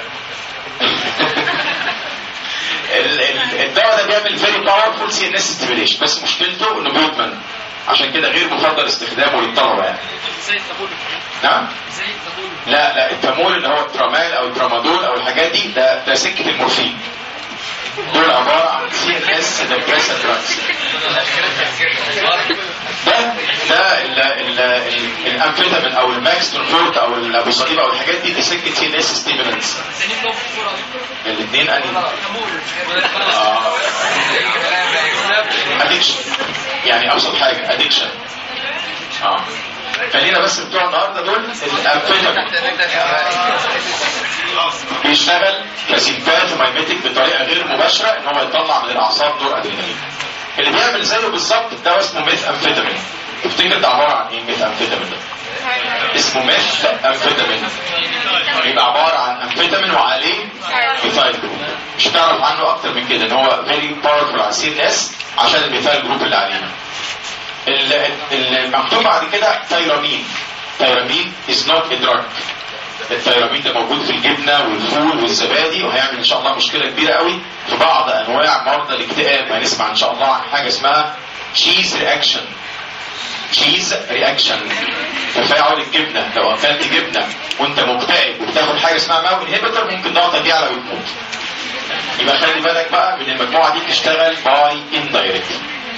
الدواء ده بيعمل فيري باورفول سي ان اس ستيميليشن، بس مشكلته انه بيدمن، عشان كده غير مفضل استخدامه للطلبه يعني. زي التابول. نعم؟ زي التابول. لا لا التامول اللي هو الترامال او الترامادول او الحاجات دي ده ده سكه المورفين. دول عباره عن سي ان اس ديبريسنت دراجز. ده ده الامفيتامين او الماكس تنفورت او الابو صليب او الحاجات دي دي سكه سي ان اس ستيمولانتس. الاثنين اني اه ادكشن، يعني ابسط حاجه ادكشن. اه خلينا بس بتوع النهارده دول الامفيتامين بيشتغل كسيمباثومايميتك بطريقه غير مباشره ان هو يطلع من الاعصاب نور ادرينالين. اللي بيعمل زيه بالظبط الدواء اسمه ميث امفيتامين. تفتكر ده عباره عن ايه ميث امفيتامين ده؟ اسمه ميث امفيتامين، يبقى عباره عن امفيتامين وعليه ميثايل جروب. مش هتعرف عنه اكتر من كده ان هو فيري باورفول على السي ان اس عشان الميثايل جروب اللي علينا. المكتوب بعد كده تايرامين. تايرامين از نوت ا دراج. التايرامين ده موجود في الجبنه والفول والزبادي وهيعمل ان شاء الله مشكله كبيره قوي في بعض انواع مرضى الاكتئاب. هنسمع ان شاء الله عن حاجه اسمها تشيز رياكشن. تشيز رياكشن تفاعل الجبنه. لو اكلت جبنه وانت مكتئب وبتاخد حاجه اسمها ماو انهبيتور ممكن ضغطك يعلى وتموت. يبقى خلي بالك بقى من المجموعه دي بتشتغل باي اندايركت.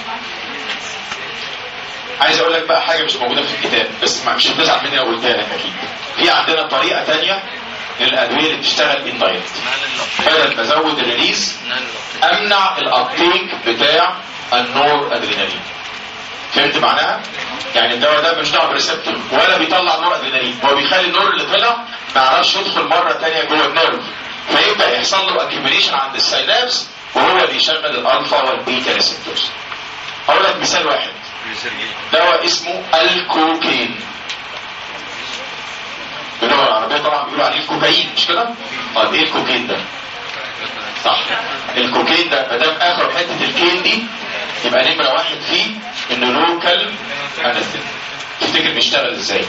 عايز اقول لك بقى حاجه مش موجوده في الكتاب بس مش هتزعل مني لو قلتها لك اكيد. في عندنا طريقه ثانيه للادويه اللي بتشتغل اندايركت. بدل ما ازود الريليز امنع الابتيك بتاع النور ادرينالين. فهمت معناها؟ يعني الدواء ده مش دعوه بريسبتور ولا بيطلع نور ادرينالين، هو بيخلي النور اللي طلع ما يعرفش يدخل مره ثانيه جوه النيرف، فيبدا يحصل له اكيوميليشن عند السينابس وهو اللي يشغل الالفا والبيتا ريسبتورز. هقول لك مثال واحد. دواء اسمه الكوكين. باللغه العربيه طبعا بيقولوا عليه الكوكايين مش كده؟ طيب ايه الكوكين ده؟ صح. الكوكين ده ما دام اخر حته الكين دي يبقى نمره واحد فيه انه لوكال انستيك. تفتكر بيشتغل ازاي؟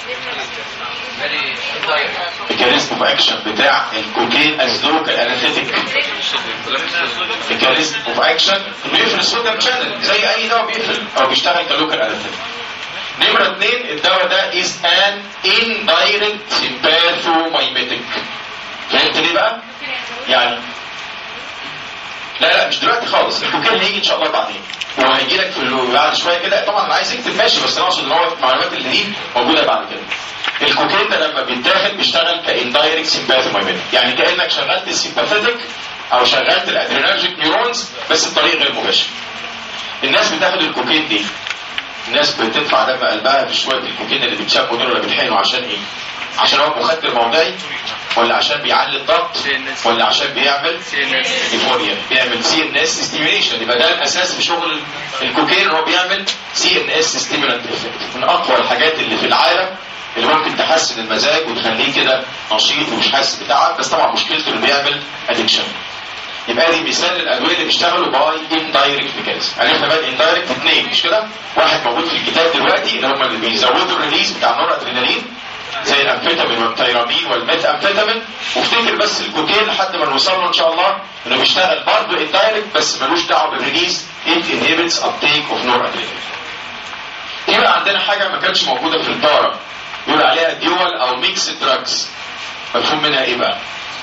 ميكانيزم اوف اكشن بتاع الكوكين از لوكال انستيك. ميكانيزم اوف اكشن انه يقفل الصوديوم شانل زي اي دواء بيقفل او بيشتغل كلوكال انستيك. نمرة اثنين الدواء ده is an indirect sympathomimetic. فهمت ليه بقى؟ يعني لا لا مش دلوقتي خالص، الكوكين هيجي ان شاء الله بعدين وهيجي لك في بعد شويه كده. طبعا انا عايز اكتب ماشي بس انا اقصد ان هو المعلومات اللي دي موجوده بعد كده. الكوكين ده لما بيتاخد بيشتغل كاندايركت سيمباثومايميتك، يعني كانك شغلت السيمباثيتك او شغلت الادرينرجيك نيورونز بس بطريقه غير مباشره. الناس بتاخد الكوكين دي، الناس بتدفع دم قلبها في شويه الكوكين اللي بيتشابوا دول ولا بيتحقنوا عشان ايه؟ عشان هو مخدر موضعي ولا عشان بيعلي الضغط ولا عشان بيعمل ايفوريا؟ بيعمل سي ان اس ستيميوليشن. يبقى ده الاساس في شغل الكوكين، هو بيعمل سي ان اس ستيمولانت افكت، من اقوى الحاجات اللي في العالم اللي ممكن تحسن المزاج وتخليه كده نشيط ومش حاسس بتعب، بس طبعا مشكلته انه بيعمل ادكشن. يبقى دي مثال للادويه اللي بيشتغلوا باي اندايركت ميكانيزم. عرفنا بقى الاندايركت اثنين مش كده؟ واحد موجود في الكتاب دلوقتي اللي هم اللي بيزودوا الريليز بتاع النور ادرينالين زي الامفيتامين والتيرامين والميت امفيتامين. وافتكر بس الكوكين لحد ما نوصل له ان شاء الله انه بيشتغل برضه اندايركت بس ملوش دعوه بالريليز. it inhibits uptake of noradrenaline. يبقى عندنا حاجه ما كانتش موجوده في الدارة يقول عليها ديول او ميكس دراجز. مفهوم منها ايه بقى؟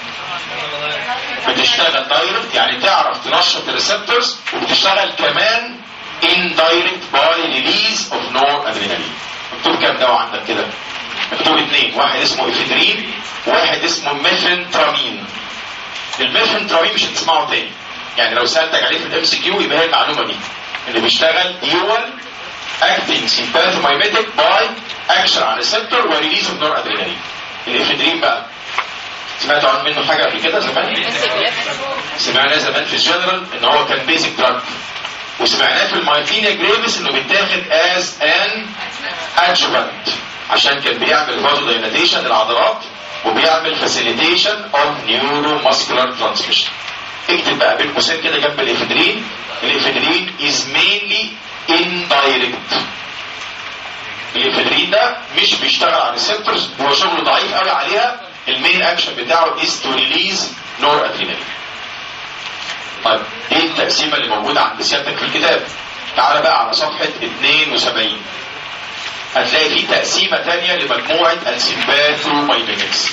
بتشتغل دايركت يعني تعرف تنشط الريسبتورز وبتشتغل كمان indirect by release of noradrenaline. مكتوب كام دواء عندك كده؟ مكتوب اثنين، واحد اسمه افيدرين وواحد اسمه ميفنترامين. الميفنترامين مش هتسمعه تاني، يعني لو سألتك عليه في الام سي كيو يبقى هي المعلومه دي اللي بيشتغل ديول acting sympathomimetic by action على الريسبتور وريليز اوف نورادرينالين. الافيدرين بقى سمعتوا عن منه حاجه قبل كده زمان؟ سمعناه زمان في الجنرال ان هو كان بيزك دراج، وسمعناه في المايثينيا جريفيس انه بيتاخد as an adjuvant عشان كان بيعمل فازو دايلاتيشن للعضلات وبيعمل فاسيليتيشن اوف نيورو ماسكولار ترانسميشن. اكتب بقى بين قوسين كده جنب الافيدرين، الافيدرين از مينلي indirect. الافيدرين ده مش بيشتغل على الريسبتورز، هو شغله ضعيف قوي عليها. المين اكشن بتاعه is to release noradrenaline. طيب ايه التقسيمه اللي موجوده عند سيادتك في الكتاب؟ تعال بقى على صفحه اثنين وسبعين هتلاقي في تقسيمه ثانيه لمجموعه السيمباثومايميتكس.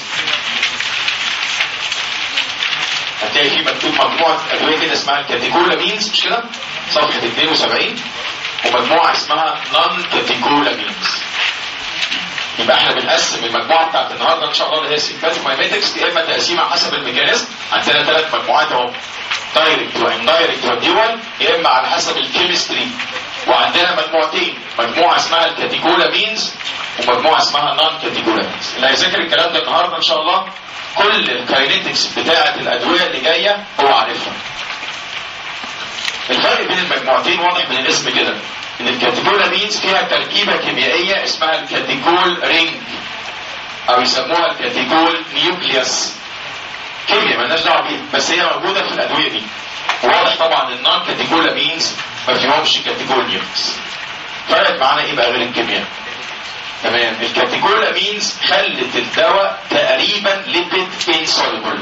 هتلاقي في مكتوب مجموعه ادويه كده اسمها الكاتيكولامينز مش كده؟ صفحه اثنين وسبعين، ومجموعه اسمها نون كاتيكولامينز. يبقى احنا بنقسم المجموعه بتاعت النهارده ان شاء الله اللي هي سيمباثومايميتكس يا اما تقسيمه حسب الميكانيزم. عندنا ثلاث مجموعات اهو، دايركت واندايركت وديول، يا اما على حسب الكيمستري. وعندنا مجموعتين، مجموعه اسمها الكاتيكولامينز ومجموعه اسمها نون كاتيكولامينز. اللي هيذاكر الكلام ده النهارده ان شاء الله كل الكاينيتكس بتاعه الادويه اللي جايه هو عارفها. الفرق بين المجموعتين واضح من الاسم كده، ان الكاتيكولامينز فيها تركيبه كيميائيه اسمها الكاتيكول رينج او يسموها الكاتيكول نيوكليوس. كيمياء مالناش دعوه بيها، بس هي موجوده في الادويه دي. واضح طبعا النون كاتيكولامينز ما فيهمش كاتيكولامينز. فرقت معانا ايه بقى غير الكيمياء؟ تمام، الكاتيكولامينز خلت الدواء تقريبا ليبيد انسوليبل.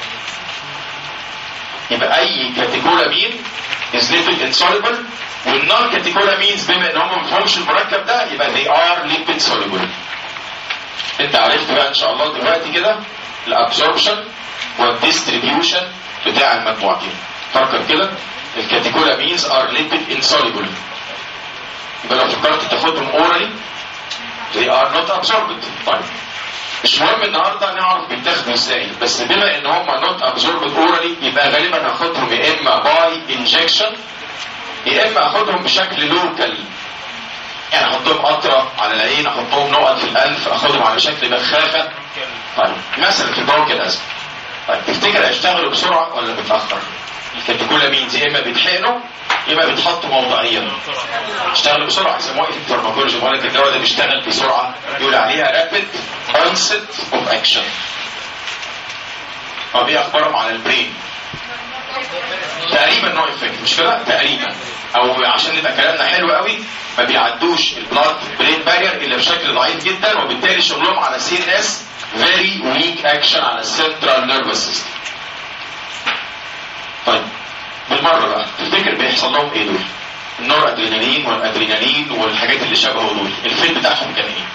يبقى اي كاتيكولامين از ليبيد انسوليبل، والنون كاتيكولامينز بما ان هم ما فيهمش المركب ده يبقى they are lipid soluble. انت عرفت بقى ان شاء الله دلوقتي كده الابسوربشن والديستريبيوشن بتاع المجموعتين. فكر كده، الكاتيكولامينز ار ليبيد انسوليبل، يبقى لو فكرت تاخدهم اورالي they are not absorbed. طيب مش مهم النهارده نعرف بيتاخدوا ازاي، بس بما ان هم not absorbed orally يبقى غالبا هاخدهم يا اما باي انجكشن يا اما اخدهم بشكل لوكال، يعني احطهم قطره على العين، احطهم نقط في الانف، اخدهم على شكل بخاخه. طيب مثلا في البرونكيال ازمه، طيب تفتكر هيشتغلوا بسرعه ولا متاخر؟ الكاتيكولامينز يا اما بيتحقنوا يا اما بيتحطوا موضعيا. اشتغلوا بسرعه، يسموها ايه في الفارماكولوجي؟ بيقول لك الدواء ده بيشتغل بسرعه، يقول عليها رابيد اونست اوف اكشن. طب ايه اخبارهم على البرين؟ تقريبا نو افكت، مش كده؟ تقريبا، او عشان نبقى كلامنا حلو قوي ما بيعدوش البلاد برين بارير الا بشكل ضعيف جدا، وبالتالي شغلهم على سي ان اس فيري ويك اكشن على السنترال نيرفس سيستم. طيب بالمره بقى تفتكر بيحصل لهم ايه دول؟ النور ادرينالين والادرينالين والحاجات اللي شبهه دول، الفيلم بتاعهم كان ايه؟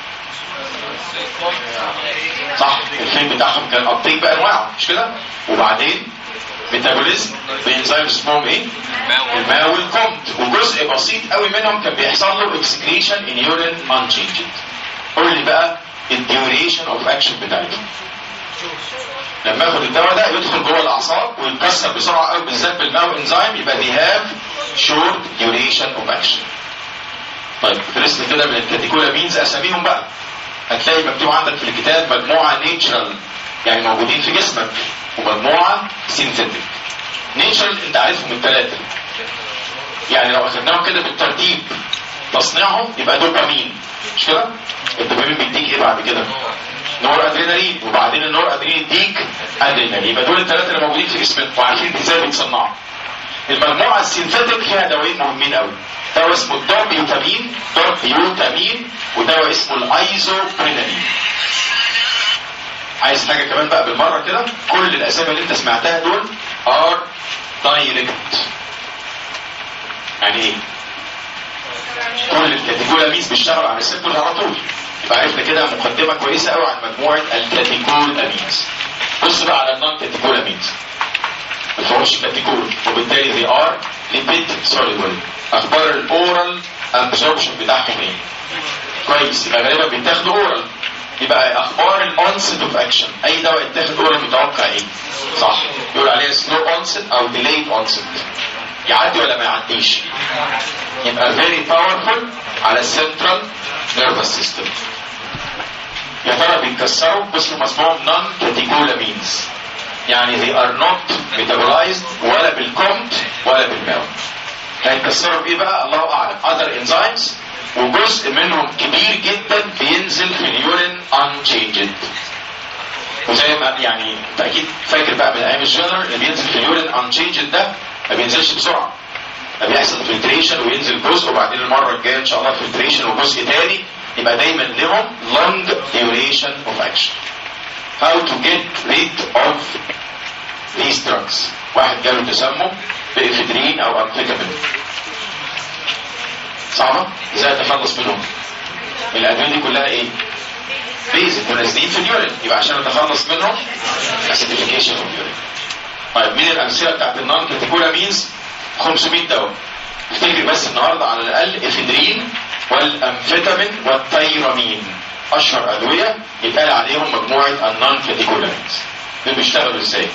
صح، الفيلم بتاعهم كان ابتيك بانواعه، مش كده؟ وبعدين ميتابوليزم بانزيم اسمهم ايه؟ الماء والكومت، وجزء بسيط قوي منهم كان بيحصل له اكسكريشن ان يورين انشينجد. قول لي بقى الديوريشن اوف اكشن بتاعته. لما اخد الدواء ده يدخل جوه الاعصاب ويتكسر بسرعه قوي بالذات بالماء وانزيم، يبقى دي هاف شورت ديوريشن اوف اكشن. طيب درسنا كده من الكاتيكولامينز اساميهم بقى، هتلاقي مكتوب عندك في الكتاب مجموعه نيتشرال يعني موجودين في جسمك، ومجموعه سينثيتك. نيتشرال انت عارفهم الثلاثه، يعني لو اخدناهم كده بالترتيب تصنيعهم يبقى دوبامين، مش كده؟ الدوبامين بيديك ايه بعد كده؟ نور ادرينالين، وبعدين النور ادرينالين يديك ادرينالين، يبقى دول الثلاثه اللي موجودين في جسمك وعارفين ازاي بيتصنعوا. المجموعه السينثيتك فيها دوايين مهمين قوي، دواء اسمه الدوبيوتامين دوبيوتامين ودواء اسمه الايزوبرينالين. عايز حاجه كمان بقى بالمره كده، كل الاسامي اللي انت سمعتها دول ار دايركت. يعني ايه؟ كل الكاتيكولامينز بيشتغلوا على الريسبتورز على طول. يبقى عرفنا كده مقدمه كويسه قوي عن مجموعه الكاتيكولامينز. بص بقى على النون كاتيكولامينز، ما فيهمش كاتيكول، وبالتالي they are lipid soluble. اخبار الاورال ابسوربشن بتاعهم ايه؟ كويس، يبقى غالبا بيتاخدوا اورال. يبقى اخبار الاونست اوف اكشن، اي دواء يتاخد اورال متوقع ايه؟ صح، يقول عليها سلو اونست او ديليد اونست، يعدي ولا ما يعديش؟ يبقى very powerful على السنترال نيرفس سيستم. يا ترى بيتكسروا باسم اسمهم نون كاتيكولامينز، يعني they are not metabolized ولا بالكومت ولا بالماو. هيتكسروا بايه بقى؟ الله اعلم. other enzymes، وجزء منهم كبير جدا بينزل في اليورين unchanged. وزي ما يعني انت اكيد فاكر بقى من ايام الجنرال اللي بينزل في اليورين unchanged ده ما بينزلش بسرعه، بيحصل فلتريشن وينزل جزء، وبعدين المره الجايه ان شاء الله فلتريشن وجزء تاني، يبقى دايما لهم long duration of action. How to get rid of these drugs. واحد جاله تسمم بإفيدرين او امفيتامين، صعبه ازاي اتخلص منهم؟ الادويه دي كلها ايه؟ بيزك منزلين في اليورين، يبقى عشان اتخلص منهم acidification of urine. طيب مين الامثله بتاعت النون كاتيكولامينز؟ خمسمية دواء. افتكر بس النهارده على الاقل افيدرين والامفيتامين والتايرامين، اشهر ادويه يتقال عليهم مجموعه النون كاتيكولامينز. دول بيشتغلوا ازاي؟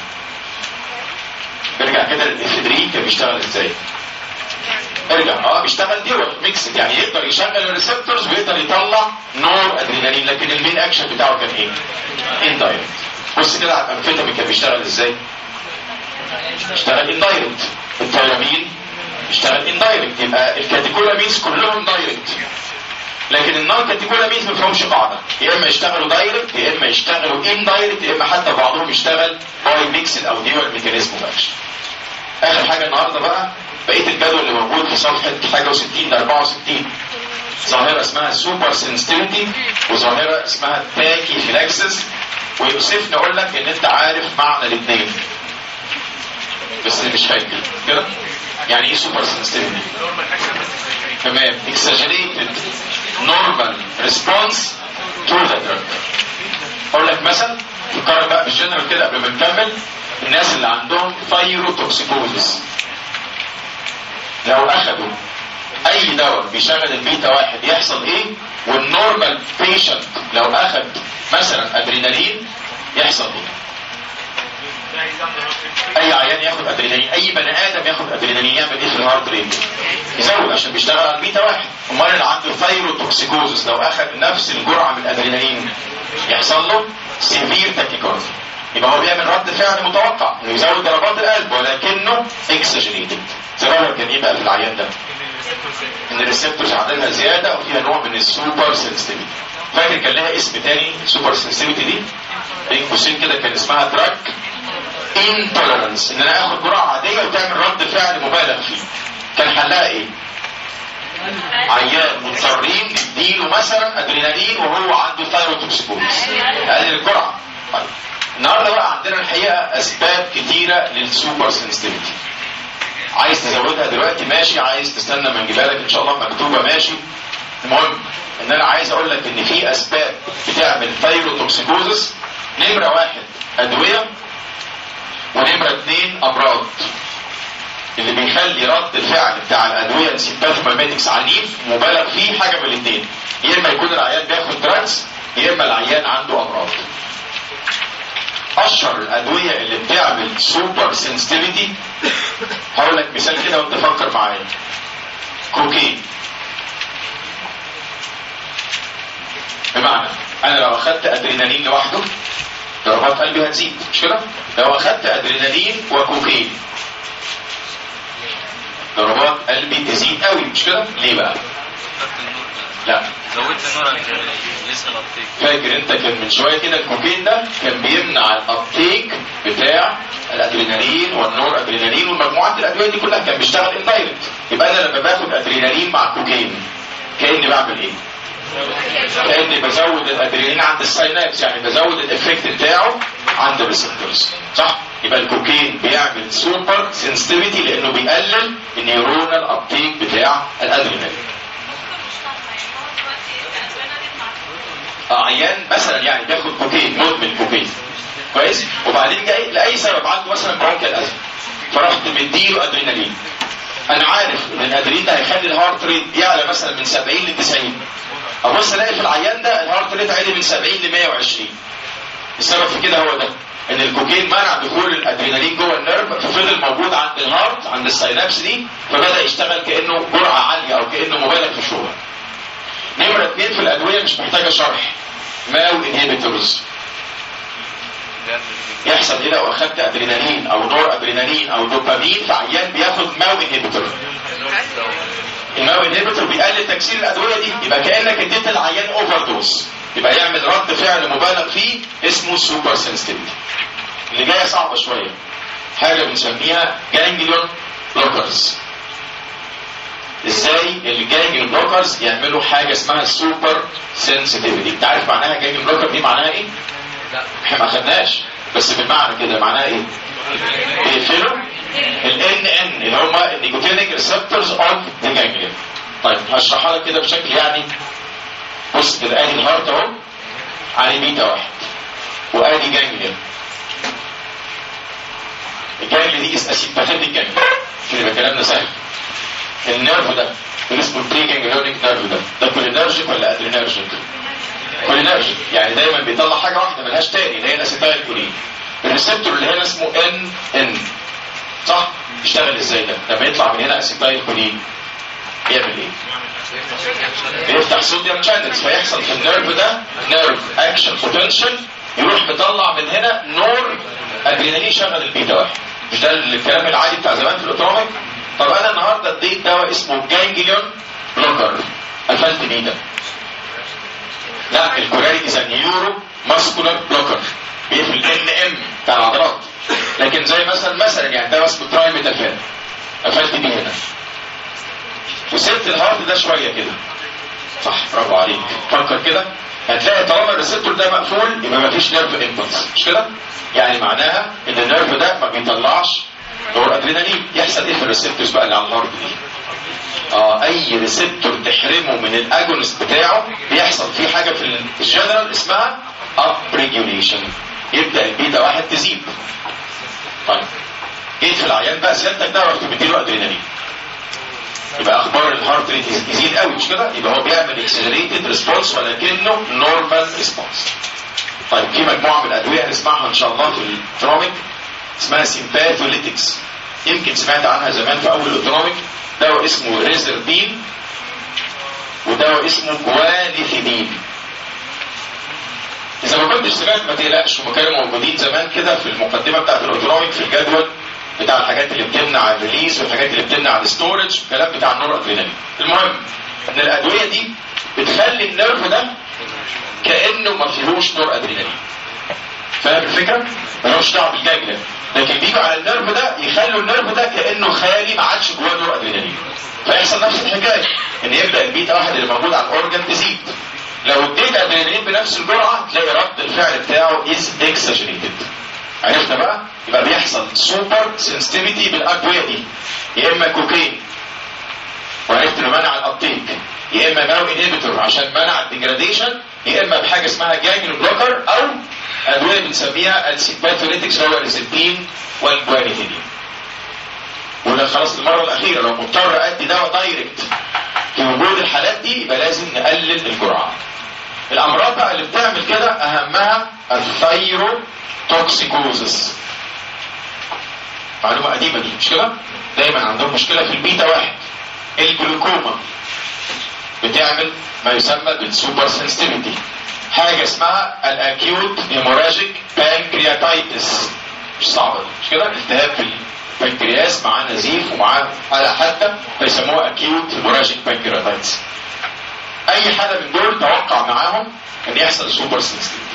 ارجع كده للافيدرين كان بيشتغل ازاي؟ ارجع اه بيشتغل ديورال ميكس، يعني يقدر يشغل الريسبتورز ويقدر يطلع نور ادرينالين، لكن المين اكشن بتاعه كان ايه؟ اندايركت. بص كده على الامفيتامين كان بيشتغل ازاي؟ بيشتغل اندايركت. التايرامين بيشتغل اندايركت. يبقى الكاتيكولامينز كلهم دايركت، لكن النون كاتيكولامينز ما فيهمش قاعده، يا اما يشتغلوا دايركت يا اما يشتغلوا اندايركت، يا اما حتى بعضهم يشتغل باي باي ميكسد او ديوال ميكانيزم اوف اكشن. اخر حاجه النهارده بقى بقيه الجدول اللي موجود في صفحه حاجه وستين ل أربعة وستين، ظاهره اسمها سوبر سنسيتيفيتي وظاهره اسمها تاكي فلاكسس، ويوسفني اقول لك ان انت عارف معنى الاثنين بس اللي مش فاكر كده. يعني ايه سوبر سنسيتيفيتي؟ تمام، exaggerated normal response to the drug. اقول لك مثلا نقرر بقى بالجنرال كده قبل ما نكمل. الناس اللي عندهم ثايروتوكسيكوزس لو اخدوا اي دواء بيشغل البيتا واحد يحصل ايه؟ والنورمال بيشنت لو اخد مثلا ادرينالين يحصل ايه؟ اي عيان ياخد ادرينالين، اي بني ادم ياخد ادرينالين يعمل ايه في الهارت ريت؟ يزود عشان بيشتغل على البيتا واحد. امال اللي عنده ثايروتوكسيكوزس لو اخد نفس الجرعه من الادرينالين يحصل له سيفير تاكيكارديا. يبقى هو بيعمل رد فعل متوقع انه يزود ضربات القلب ولكنه اكسجريتد. سببها كان ايه بقى في العيان ده؟ ان الريسبتورز عندها زياده وفيها نوع من السوبر سنسيتيفيتي. فاكر كان لها اسم تاني سوبر سنسيتيفيتي دي؟ بين قوسين كده كان اسمها دراج انتولرنس، ان انا اخد جرعه عاديه وتعمل رد فعل مبالغ فيه. كان حلها ايه؟ عيان مضطرين نديله مثلا ادرينالين وهو عنده ثايروتوكسيكوزس اقلل الجرعه. طيب النهارده بقى عندنا الحقيقه اسباب كتيره للسوبر سنسيتيفيتي. عايز تزودها دلوقتي ماشي، عايز تستنى ما نجيبها لك ان شاء الله مكتوبه ماشي. المهم ان انا عايز اقول لك ان في اسباب بتعمل ثايروتوكسيكوزس. نمره واحد ادويه، ونمره اثنين امراض. اللي بيخلي رد الفعل بتاع الادويه السيمباثوميميتكس عنيف مبالغ فيه حاجه من الاثنين، يا اما يكون العيان بياخد دراجز يا اما العيان عنده امراض. اشهر الادويه اللي بتعمل سوبر سنسيتيفيتي هقول لك مثال كده وانت فكر معايا. كوكين. بمعنى انا لو اخدت ادرينالين لوحده ضربات قلبي هتزيد، مش كده؟ لو اخدت ادرينالين وكوكين ضربات قلبي تزيد قوي، مش كده؟ ليه بقى؟ لا زودت النور لسه الابتيك. فاكر انت كان من شويه كده الكوكين ده كان بيمنع الابتيك بتاع الادرينالين والنور ادرينالين والمجموعات الادويه دي كلها، كان بيشتغل اندايركت. يبقى انا لما باخد ادرينالين مع كوكين كاني بعمل ايه؟ كاني بزود الادرينالين عند الساينابس، يعني بزود الافكت بتاعه عند الريسبتورز، صح؟ يبقى الكوكين بيعمل سوبر سنسيتيفيتي لانه بيقلل النيورونال ابتيك بتاع الادرينالين. عيان مثلا يعني بياخد كوكين، مدمن كوكين كويس، وبعدين جاي لاي سبب عنده مثلا برونكيال ازمه فرحت مديله ادرينالين. انا عارف ان الادرينالين ده هيخلي الهارت ريت يعلى مثلا من سبعين ل تسعين، ابص الاقي في العيان ده الهارت ريت عالي من سبعين ل مية وعشرين. السبب في كده هو ده، ان الكوكين منع دخول الادرينالين جوه النيرف ففضل موجود عند الهارت عند الساينابس دي، فبدا يشتغل كانه جرعه عاليه او كانه مبالغ في شغله. نمرة اثنين في الأدوية مش محتاجة شرح، ماو انهيبيتورز. يحصل ايه لو اخدت ادرينالين او نور ادرينالين او دوبامين في عيان بياخد ماو انهيبيتور؟ الماو انهيبيتور بيقلل تكسير الادوية دي، يبقى كأنك اديت العيان اوفر دوز، يبقى يعمل رد فعل مبالغ فيه اسمه سوبر سنسيتيفيتي. اللي جاية صعبة شوية، حاجة بنسميها جانجليون بلوكرز. ازاي الجانجليون بلوكرز يعملوا حاجه اسمها سوبر سنسيتيفيتي؟ انت عارف معناها جانجليون بلوكر دي معناها ايه؟ لا احنا ما خدناش، بس بالمعنى كده معناها ايه؟ بيقفلوا ال ان ان اللي هم النيكوتينيك ريسبتورز اوف ذا جانجليون. طيب هشرحها لك كده بشكل يعني، بص كده ادي الهارت اهو على بيتا واحد وادي جانجليون. الجانجليون دي اسيمباثيتيك جانجليون عشان يبقى كلامنا سهل. النيرف ده اللي اسمه البري جانجليونيك نيرف ده ده كولينرجيك ولا ادرينرجيك؟ كولينرجيك، يعني دايما بيطلع حاجه واحده ملهاش تاني اللي هي الاسيتايل كولين. الريسبتور اللي هنا اسمه ان ان، صح؟ بيشتغل ازاي ده؟ لما يطلع من هنا اسيتايل كولين يعمل ايه؟ بيفتح صوديوم شانلز، فيحصل في النيرف ده نيرف اكشن بوتنشال، يروح مطلع من هنا نور ادرينالين شغل البيتا واحد. مش ده الكلام العادي بتاع زمان في الاوتوميك؟ طب انا النهارده اديت دواء اسمه جانجليون بلوكر، قفلت ميه ده؟ لا الكوراري از نيورو ماسكولار بلوكر، بيقفل ال ام بتاع العضلات. لكن زي مثلا مثلا يعني ده اسمه ترايميتافان، قفلت بيه هنا وسبت الهارت ده شويه كده، صح؟ برافو عليك. فكر كده، هتلاقي طالما الريسبتور ده مقفول يبقى مفيش نيرف امبلس، مش كده؟ يعني معناها ان النيرف ده ما بيطلعش نور ادرينالين. يحصل ايه في الريسبتورز بقى اللي على الهارت دي؟ اه اي ريسبتور تحرمه من الاجونست بتاعه بيحصل فيه حاجه في الجنرال اسمها اب ريجوليشن، يبدا البيتا واحد تزيد. طيب جيت في العيان بقى سيادتك ده رحت مديله ادرينالين، يبقى اخبار الهارت ريت يزيد قوي، مش كده؟ يبقى هو بيعمل اكسلريتد ريسبونس ولكنه نورمال ريسبونس. طيب في مجموعه من الادويه هنسمعها ان شاء الله في الاوتونوميك اسمها سيمباثوليتكس، يمكن سمعت عنها زمان في اول الاوتونوميك. دواء اسمه ريزربين ودواء اسمه جوانيثيدين. اذا ما كنتش سمعت ما تقلقش، هم كانوا موجودين زمان كده في المقدمه بتاعت الاوتونوميك في الجدول بتاع الحاجات اللي بتمنع الريليز والحاجات اللي بتمنع الستورج والكلام بتاع النور ادرينالين. المهم ان الادويه دي بتخلي النيرف ده كانه ما فيهوش نور ادرينالين. فاهم الفكره؟ ملوش دعوه بالجانجليا، لكن بيجوا على النيرف ده يخلوا النيرف ده كانه خالي ما عادش جواه نور ادرينالين. فيحصل نفس الحكايه ان يبدا البيتا واحد اللي موجود على الاورجن تزيد. لو اديت ادرينالين بنفس الجرعه تلاقي رد الفعل بتاعه از اكسجريتد. عرفنا بقى؟ يبقى بيحصل سوبر سنسيتيفيتي بالادويه دي، يا اما كوكين وعرفت انه منع الابتيك، يا اما ماو انهبيتور عشان منع الديجراديشن، يا اما بحاجه اسمها جانجليون بلوكر او ادويه بنسميها السيمباثوليتكس اللي هو الريزبين والجوانيثيدين. ولا خلاص المره الاخيره لو مضطر ادي دواء دايركت في وجود الحالات دي يبقى لازم نقلل الجرعه. الامراض بقى اللي بتعمل كده اهمها الثايرو توكسيكوزس. معلومه قديمه دي، مش كده؟ دايما عندهم مشكله في البيتا واحد. الجلوكوما بتعمل ما يسمى بالسوبر سنسيتيفيتي. حاجه اسمها الاكيوت هيموراجيك بانكرياتايتس، مش صعبه مش كده؟ التهاب في البنكرياس مع نزيف ومع على حتى فيسموها اكيوت هيموراجيك بانكرياتايتس. اي حاجه من دول توقع معاهم ان يحصل سوبر سنسيتيفيتي.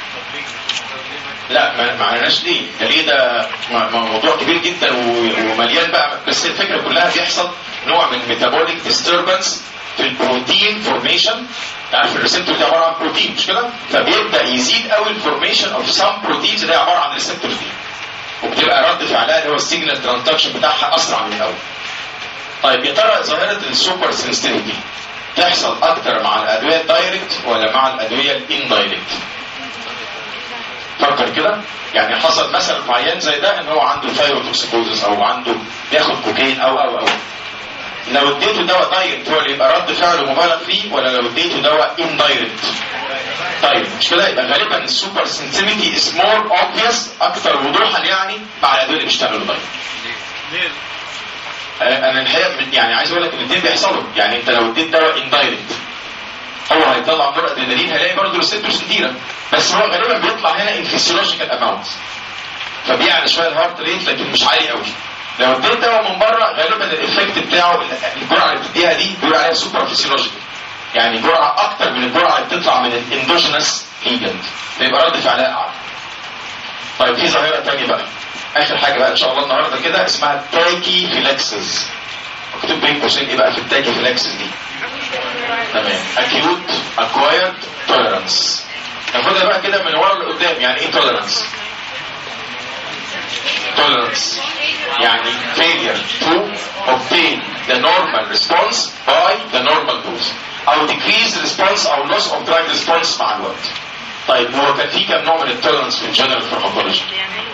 لا ما معناش ليه ده، ليه ده موضوع كبير جدا ومليان بقى. بس الفكره كلها بيحصل نوع من ميتابوليك ديستربنس في البروتين فورميشن. عارف الريسبتور ده عباره عن بروتين مش كده؟ فبيبدا يزيد قوي الفورميشن اوف سام بروتينز اللي هي عباره عن الريسبتور دي، وبتبقى رد فعلها اللي هو السيجنال ترانزكشن بتاعها اسرع من الاول. طيب يا ترى ظاهره السوبر سنسيتيفيتي تحصل اكتر مع الادويه الدايركت ولا مع الادويه الاندايركت؟ فكر كده، يعني حصل مثلا في عيان زي ده ان هو عنده ثايروتوكسيكوزس او عنده بياخد كوكايين او او او لو اديته دواء دايركت هو اللي يبقى رد فعله مبالغ فيه، ولا لو اديته دواء اندايركت؟ طيب مش كده؟ يبقى غالبا السوبر سنسيتيفيتي از مور اوبفيس، اكثر وضوحا يعني مع الادويه اللي بيشتغلوا دايركت. ليه؟ انا الحقيقه يعني عايز اقول لك ان الاثنين بيحصلوا. يعني انت لو اديت دواء اندايركت هو هيطلع نور ادرينالين، هيلاقي برضه ريسبتورز كتيره، بس هو غالبا بيطلع هنا ان فيسيولوجيكال اماونت، فبيعلى شويه الهارت ريت لكن مش عالي قوي. لو اديت دواء من بره غالبا الايفكت بتاعه الجرعه اللي بتديها دي بيقول عليها سوبر فيسيولوجيكال، يعني جرعه اكتر من الجرعه اللي بتطلع من الاندوجينس ليجند، فيبقى رد فعلها اعلى. طيب في ظاهره ثانيه بقى، اخر حاجه بقى ان شاء الله النهارده كده، اسمها التاكي فيلاكسس. اكتب بين قوسين ايه بقى في التاكي فيلاكسس دي؟ تمام، acute acquired tolerance. ناخدها بقى كده من ورا لقدام. يعني ايه tolerance؟ tolerance يعني failure to obtain the normal response by the normal dose او decrease response او loss of drug response مع الوقت. طيب هو كان في كام نوع من التولرنس في الجنرال فارماكولوجي؟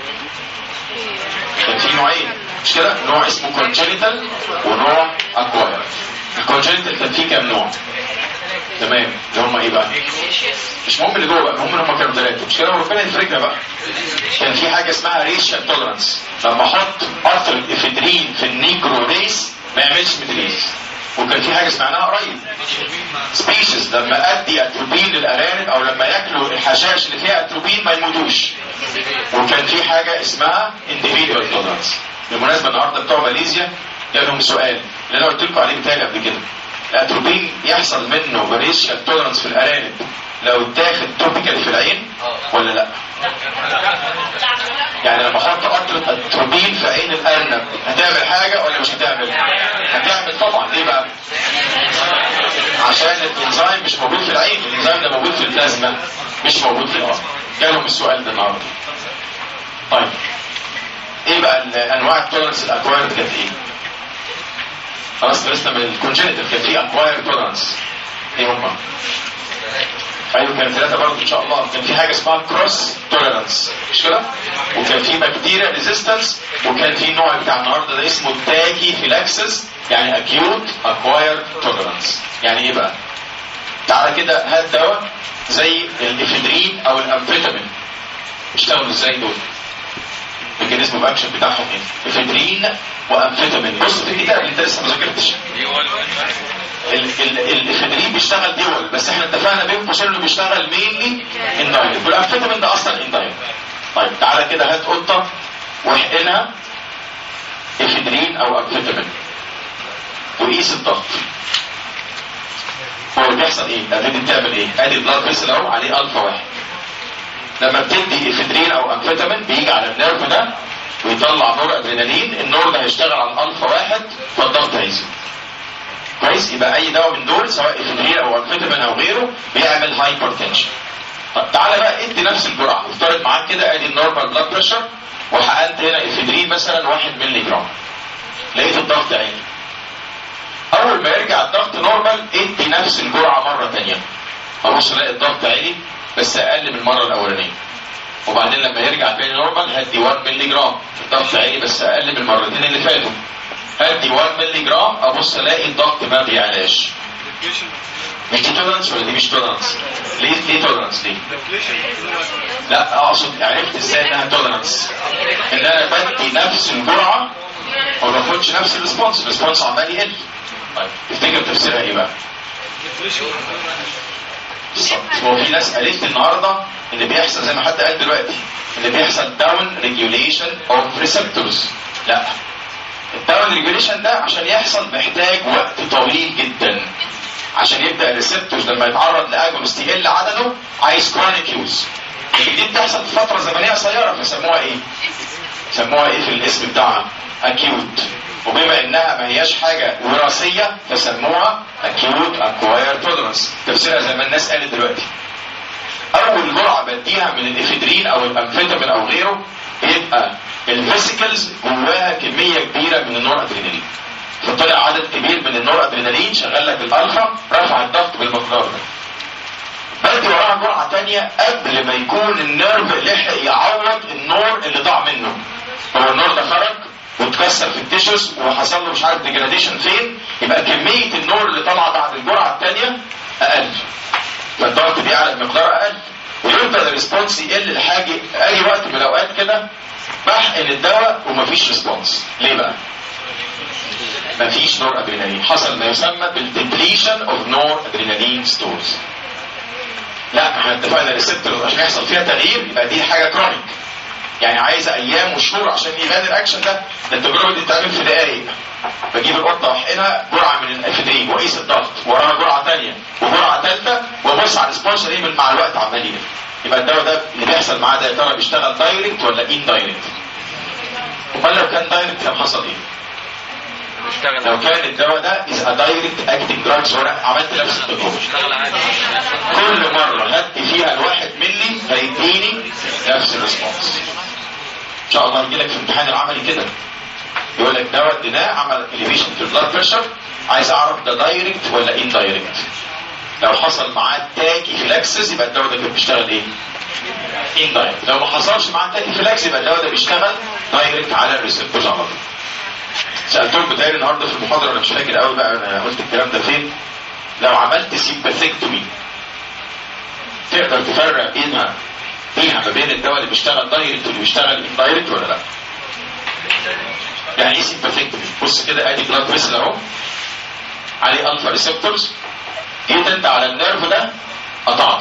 كان في نوعين مش كده؟ نوع اسمه congenital ونوع acquired. الكونجنتال كان فيه كام نوع؟ تمام، اللي هم ايه بقى؟ مش مهم اللي جوه بقى، المهم ان هم كانوا ثلاثه مش كده؟ وربنا يفرجنا بقى. كان في حاجه اسمها ريشيال تولرنس، لما احط قطره افيدرين في النيجرو ريس ما يعملش ميتريز. وكان في حاجه سمعناها قريب سبيشيز لما ادي اتروبين للارانب او لما ياكلوا الحشائش اللي فيها اتروبين ما يموتوش. وكان في حاجه اسمها individual tolerance. بالمناسبه النهارده بتوع ماليزيا جالهم سؤال اللي انا قلت لكم عليه بتاعي قبل كده، الاتروبين يحصل منه ريشيال تولرنس في الارانب لو اتاخد توبيكال في العين ولا لا؟ يعني لما احط قطره اتروبين في عين الارنب هتعمل حاجه ولا مش هتعمل؟ هتعمل طبعا. ليه بقى؟ عشان الانزيم مش موجود في العين، الانزيم ده موجود في البلازما مش موجود في الارض. جالهم السؤال ده النهارده. طيب ايه بقى انواع التولرنس الاكوايرد كانت ايه؟ خلاص خلصنا من الكونجنتال. كان في اكوايرد تولرنس ايه هما؟ ايوه كان ثلاثه برضه ان شاء الله. كان في حاجه اسمها كروس تولرنس مش كده؟ وكان في بكتيريا ريزيستنس، وكان في نوع بتاع النهارده ده اسمه تاكي فيلاكسس يعني اكيوت اكوايرد تولرنس. يعني ايه بقى؟ تعالى كده هات دواء زي الافيدرين او الامفيتامين. اشتغلوا ازاي دول؟ الميكانيزم الاكشن بتاعهم ايه؟ افيدرين وامفيتامين. بص في الكتاب انت لسه ما ذاكرتش. الافيدرين بيشتغل دول، بس احنا اتفقنا بين قوسين انه بيشتغل مينلي اندايركت، والامفيتامين ده اصلا اندايركت. طيب تعالى كده هات قطه واحقنها افيدرين او امفيتامين وقيس الضغط. هو اللي بيحصل ايه؟ ادي بتعمل ايه؟ ادي بلاد فيسل اهو عليه الفا واحد. لما بتدي افيدرين او امفيتامين بيجي على النيرف ده ويطلع نور ادرينالين، النور ده هيشتغل على الالفا واحد فالضغط هيزيد. كويس؟ يبقى اي دواء من دول سواء افيدرين او امفيتامين او غيره بيعمل هايبرتنشن. طب تعالى بقى ادي نفس الجرعه، افترض معاك كده ادي النورمال بلاد بريشر وحقنت هنا افيدرين مثلا واحد مللي جرام. لقيت الضغط عالي. اول ما يرجع الضغط نورمال ادي نفس الجرعه مره ثانيه. ابص الاقي الضغط عالي بس اقل من المره الاولانيه. وبعدين لما يرجع تاني نورمال هدي واحد مللي جرام، الضغط عالي بس اقل من المرتين اللي فاتوا. هدي واحد مللي جرام ابص الاقي الضغط ما بيعلاش. مش دي تولرنس ولا دي مش تولرنس؟ ليه ليه تولرنس ليه؟ لا اقصد عرفت ازاي انها تولرنس؟ ان انا بدي نفس الجرعه وما باخدش نفس الريسبونس، الريسبونس عمال يقل. طيب تفتكر تفسيرها ايه بقى؟ هو في ناس قالت النهارده اللي بيحصل زي ما حد قال دلوقتي اللي بيحصل داون ريجوليشن اوف ريسبتورز. لا، الداون ريجوليشن ده عشان يحصل محتاج وقت طويل جدا. عشان يبدا الريسبتورز لما يتعرض لاجونست يقل عدده عايز كرونيك يوز. دي بتحصل في فتره زمنيه قصيره فسموها ايه؟ سموها ايه في الاسم بتاعها؟ اكيوت. وبما انها ما هياش حاجه وراثيه فسموها اكيوت اكواير تولرنس. تفسيرها زي ما الناس قالت دلوقتي. اول جرعه بديها من الافيدرين او الامفيتامين او غيره يبقى الفيسيكلز جواها كميه كبيره من النور ادرينالين، فطلع عدد كبير من النور ادرينالين شغال لك الالفا رفع الضغط بالمقدار ده. بدي وراها جرعه ثانيه قبل ما يكون النيرف لحق يعوض النور اللي ضاع منه. هو النور ده خرج واتكسر في التيشوز وحصل له مش عارف ديجراديشن فين، يبقى كميه النور اللي طالعه بعد الجرعه الثانيه اقل، فالضغط بيعلى بمقدار اقل ويبدا الريسبونس يقل لحاجه. اي وقت من الاوقات كده بحقن الدواء ومفيش ريسبونس. ليه بقى؟ مفيش نور ادرينالين، حصل ما يسمى بالديبليشن اوف نور ادرينالين ستورز. لا احنا اتفقنا الريسبتور عشان يحصل فيها تغيير يبقى دي حاجه كرونيك، يعني عايزه ايام وشهور عشان يبان الاكشن ده. ده التجربه دي بتتعمل في دقائق. بجيب القطه واحقنها جرعه من الافيدرين واقيس الضغط وراها جرعه ثانيه وجرعه ثالثه وابص على الريسبونس ايه مع الوقت عمال يقل. يبقى الدواء ده اللي بيحصل معاه ده يا ترى بيشتغل دايركت ولا ان دايركت؟ امال لو كان دايركت كان حصل ايه؟ لو كان الدواء ده از ا دايركت اكتنج دراجز وانا عملت نفس التجربه كل مره هدي فيها الواحد ملي هيديني نفس الريسبونس. ان شاء الله يجي لك في الامتحان العملي كده يقول لك دواء اديناه عمل اليفيشن في البلاد بريشر، عايز اعرف ده دايركت ولا ان دايركت. لو حصل معاه تاكي فلاكسس يبقى الدواء ده كان بيشتغل ايه؟ ان دايركت. لو ما حصلش معاه تاكي فلاكس يبقى الدواء ده بيشتغل دايركت على الريسبتورز على طول. سالتهم بتاعي النهارده في المحاضره انا مش فاكر قوي بقى انا قلت الكلام ده فين. لو عملت سيمباثيكتومي تقدر تفرق بينها فيها ما بين الدواء اللي بيشتغل دايركت واللي بيشتغل ان دايركت ولا لا؟ يعني ايه سيمباثيكتومي؟ بص كده ادي بلاد فيسل اهو عليه الفا ريسبتورز، جيت انت على النيرف ده قطعته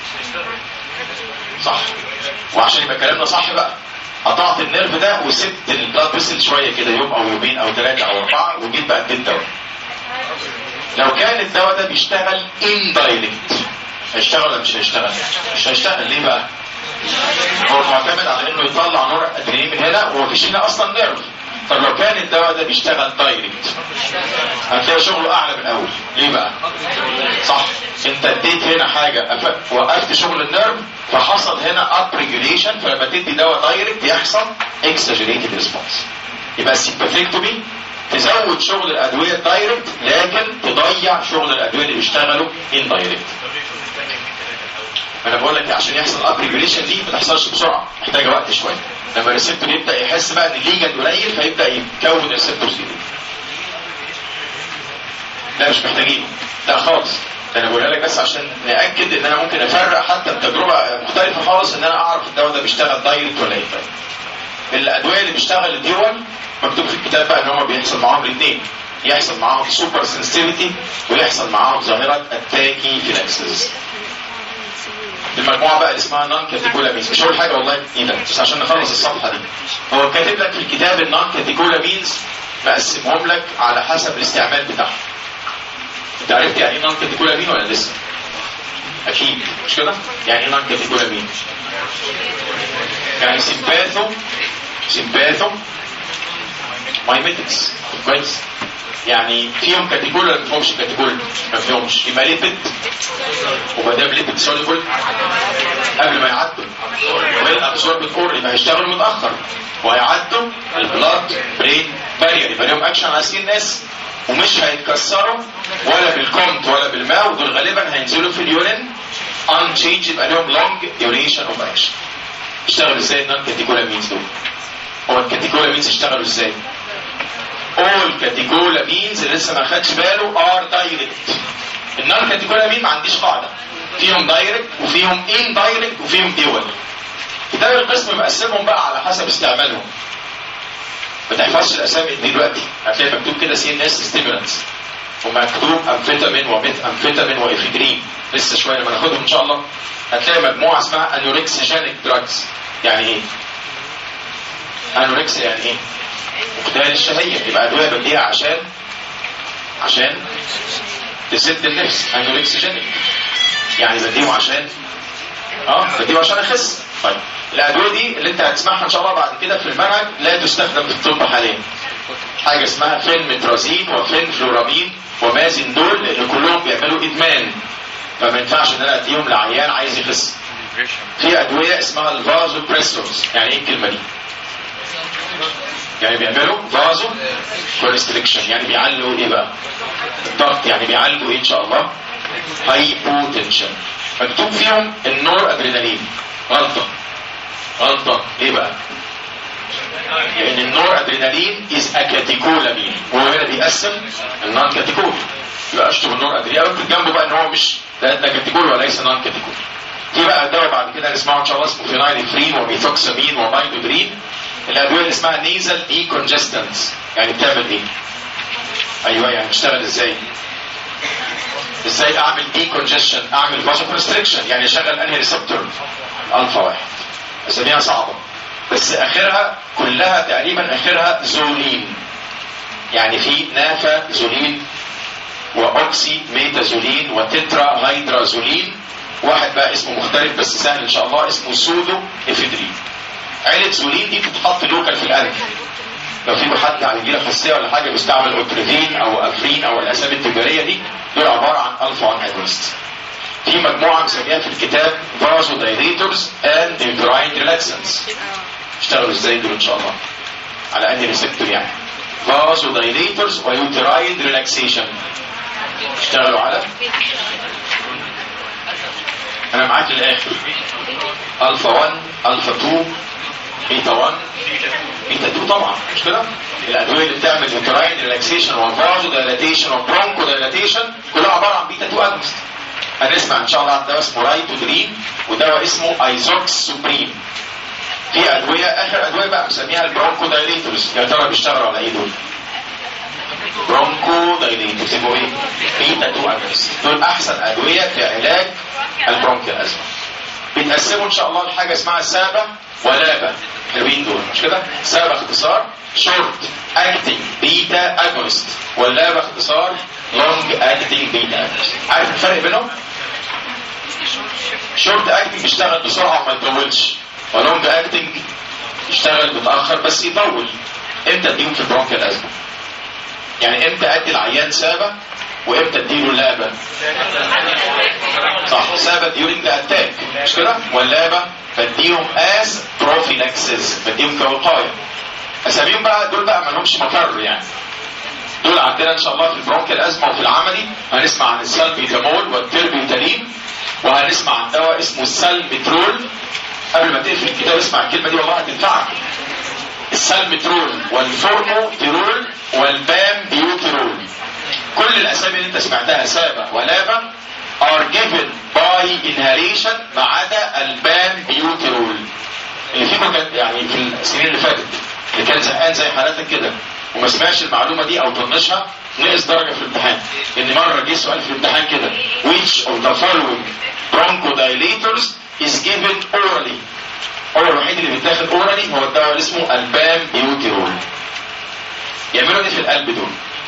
صح، وعشان يبقى كلامنا صح بقى قطعت النيرف ده وسبت البلاد فيسل شويه كده يوم او يومين او ثلاثه او اربعه وجيت بقى اديت دواء. لو كان الدواء ده بيشتغل ان دايركت هيشتغل ولا مش هيشتغل؟ مش هيشتغل. ليه بقى؟ هو معتمد على انه يطلع نور ادرينالين من هنا وما مفيش هنا اصلا نيرف. طب لو كان الدواء ده بيشتغل دايركت هتلاقي شغله اعلى من الاول. ليه بقى؟ صح، انت اديت هنا حاجه وقفت شغل النيرف فحصل هنا اب ريجوليشن، فلما تدي دواء دايركت يحصل اكسجريتد ريسبونس. يبقى السيمباثيكتومي تزود شغل الادويه الدايركت لكن تضيع شغل الادويه اللي بيشتغلوا ان دايركت. انا بقول لك عشان يحصل اب ريجوليشن دي ما تحصلش بسرعه، محتاجه وقت شويه. لما الريسبتور يبدا يحس بقى ان الليجند قليل فيبدا يكون ريسبتورز جديد. لا مش محتاجين، لا خالص. انا بقولها لك بس عشان ناكد ان انا ممكن افرق حتى بتجربه مختلفه خالص ان انا اعرف الدواء ده بيشتغل دايركت ولا ايه. الادويه اللي بيشتغل الدول مكتوب في الكتاب بقى ان هم بيحصل معاهم الاثنين، يحصل معاهم سوبر سنسيتيفيتي ويحصل معاهم ظاهره التاكي فيلاكسيس. المجموعه بقى اللي اسمها نون كاتيكولامينز، مش هقول حاجه والله ايه ده بس عشان نخلص الصفحه دي. هو كاتب لك في الكتاب النون كاتيكولامينز مقسمهم لك على حسب الاستعمال بتاعهم. انت عرفت يعني ايه نون كاتيكولامين ولا لسه؟ اكيد مش كده؟ يعني ايه نون كاتيكولامين؟ يعني سيمباثو سيمباثو مايميتكس. كويس؟ يعني فيهم كاتيكول ولا ما فيهمش كاتيكول؟ ما فيهمش. يبقى ليبيد، وما دام ليبيد سوليبل قبل ما يعدوا ويل ابسوربد اور يبقى هيشتغلوا متاخر وهيعدوا البلاد برين بارير، يبقى لهم اكشن على سكين الناس ومش هيتكسروا ولا بالكومت ولا بالماء، ودول غالبا هينزلوا في اليورين ان تشينج، يبقى لهم لونج ديوريشن اوف اكشن. اشتغلوا ازاي النون كاتيكولامينز دول؟ هو الكاتيكولامينز اشتغلوا ازاي؟ all catecholamines اللي لسه ما خدش باله are direct. النون كاتيكولامين ما عنديش قاعده، فيهم دايركت وفيهم ان دايركت وفيهم دول. كتاب القسم مقسمهم بقى على حسب استعمالهم. ما تحفظش الاسامي دلوقتي، هتلاقي مكتوب كده سي ان اس ستيمولانس ومكتوب امفيتامين وميث امفيتامين وافيدرين، لسه شويه لما ناخدهم ان شاء الله. هتلاقي مجموعه اسمها انوركسيجينيك دراجز. يعني ايه؟ انوركسيا يعني ايه؟ مقتل الشهيه، يبقى ادويه بديها عشان عشان تسد النفس. انوركسيجينيك يعني بديهم عشان اه بديهم عشان اخس. طيب الادويه دي اللي انت هتسمعها ان شاء الله بعد كده في المنهج لا تستخدم في الطب حاليا. حاجه اسمها فينمترازين وفينفلورامين ومازندول لان كلهم بيعملوا ادمان، فما ينفعش ان انا اديهم لعيان عايز يخس. في ادويه اسمها الفازو بريسورز. يعني ايه الكلمه دي؟ يعني بيعملوا فازو كونستريكشن، يعني بيعلوا ايه بقى؟ الضغط. يعني بيعالجوا ايه ان شاء الله؟ هايبوتنشن. مكتوب فيهم النور ادرينالين. غلطه غلطه. ايه بقى؟ لان النور ادرينالين از اكاتيكولامين، وهو هنا بيقسم النون كاتيكول. يبقى اشطب النور ادرينالين واكتب جنبه بقى ان هو مش ده كاتيكول وليس نون كاتيكول. في بقى الدواء بعد كده هنسمعه ان شاء الله اسمه فينايلفرين وميثوكسامين ومايدودرين. الادويه اللي اسمها نيزل دي كونجستنس. يعني بتعمل ايه؟ ايوه يعني بتشتغل ازاي؟ ازاي اعمل دي كونجستشن؟ اعمل فازو كونستريكشن، يعني اشغل انهي ريسبتور؟ الفا واحد. اساميها صعبه بس اخرها كلها تقريبا اخرها زولين. يعني في نافا زولين واوكسي ميتازولين وتترا هيدرازولين. واحد بقى اسمه مختلف بس سهل ان شاء الله اسمه سودو افيدرين. عيلة زولين دي بتتحط لوكال في القلب. لو في حد على الجيله الخصيه ولا حاجه بيستعمل اوتريفين او افرين او الاسامي التجاريه دي، دول عباره عن الفا وان اجونست. في مجموعه مسميها في الكتاب فازو دايليتورز اند يوتراين ريلاكسنس. اشتغلوا ازاي دول ان شاء الله؟ على انهي ريسبتور يعني؟ فازو دايليتورز ويوتراين ريلاكسيشن. اشتغلوا على انا معاك للاخر الفا واحد الفا اتنين بيتا واحد بيتا اتنين طبعا مش كده؟ الادويه اللي بتعمل يوتراين ريلاكسيشن وفازو دايلاتيشن وبرونكو دايلاتيشن كلها عباره عن بيتا اتنين اجونست. هنسمع ان شاء الله عن دواء اسمه رايتودرين ودواء اسمه ايزوكس سوبريم. في ادويه اخر ادويه بقى مسميها البرونكو دايليتورز. يا ترى بيشتغلوا على ايه دول؟ برونكو دايليتورز. يبقوا ايه؟ بيتا اتنين اجونست. دول احسن ادويه في علاج البرونكيال ازمه. بيتقسموا ان شاء الله لحاجه اسمها سابا ولابا. حلوين دول مش كده؟ سابا اختصار شورت اكتنج بيتا اجونست، واللابا اختصار لونج اكتنج بيتا اجونست. عارف الفرق بينهم؟ شورت اكتنج بيشتغل بسرعه وما يطولش، ولونج اكتنج يشتغل متاخر بس يطول. امتى اديهم في البرونكيال ازمه؟ يعني امتى ادي العيان سابه وامتى اديله لابه؟ صح، سابه ديورينج ذا اتاك مش كده؟ واللابه بديهم از بروفيلاكسيس، بديهم كوقايه. اساميهم بقى دول بقى ما لهمش مفر يعني. دول عندنا ان شاء الله في البرونكيال ازمه وفي العملي هنسمع عن السالبيتامول والتربيوتالين، وهنسمع عن دواء اسمه السالمترول. قبل ما تقفل الكتاب اسمع الكلمه دي والله هتنفعك. السالمترول والفورموتيرول والبام بيوتيرول، كل الاسامي اللي انت سمعتها سابه ولابه are given by inhalation ما عدا البام بيوتيرول. اللي فيكم كان يعني في السنين اللي فاتت اللي كان زهقان زي حالاتك كده وما سمعش المعلومه دي او طنشها نقص درجه في الامتحان. ان مره جه سؤال في الامتحان كده which of the following bronchodilators is given orally. هو الوحيد اللي بيتاخد اورالي هو الدواء اللي اسمه البام بيوتيرول. يعملوا ايه في القلب دول؟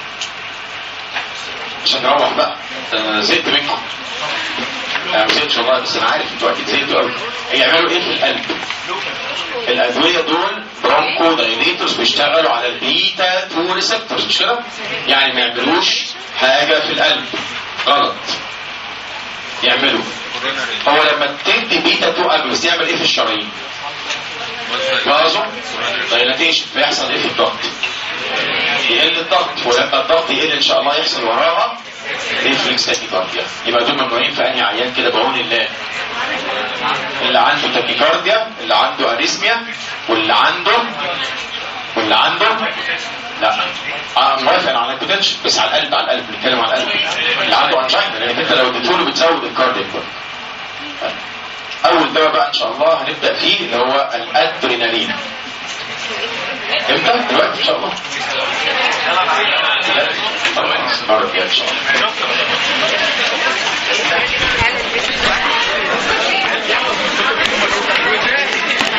عشان نروح بقى، انا زهقت منكم. انا ما زهقتش والله بس انا عارف انتوا اكيد زهقتوا قوي. يعملوا ايه في القلب؟ الادويه دول برونكو دايليتورز بيشتغلوا على البيتا اتنين ريسبتورز مش كده؟ يعني ما يعملوش حاجه في القلب غلط. يعملوا هو لما تدي بيتا اتنين اجونست يعمل ايه في الشرايين؟ بازو دايلاتيشن. بيحصل ايه في الضغط؟ يقل الضغط، ولما الضغط يقل ان شاء الله يحصل وراها ريفلكس تاكيكارديا. يبقى دول ممنوعين في انهي عيان كده بعون الله؟ اللي عنده تاكيكارديا، اللي عنده اريثميا، واللي عنده واللي عنده لا انا موافق على البوتنشال بس على القلب، على القلب بنتكلم على القلب. اللي عنده انجينا لان انت لو اديته له بتزود الكاردياك. اول دواء بقى ان شاء الله هنبدا فيه اللي هو الادرينالين. امتى؟ دلوقتي ان شاء الله. المره الجايه ان شاء الله.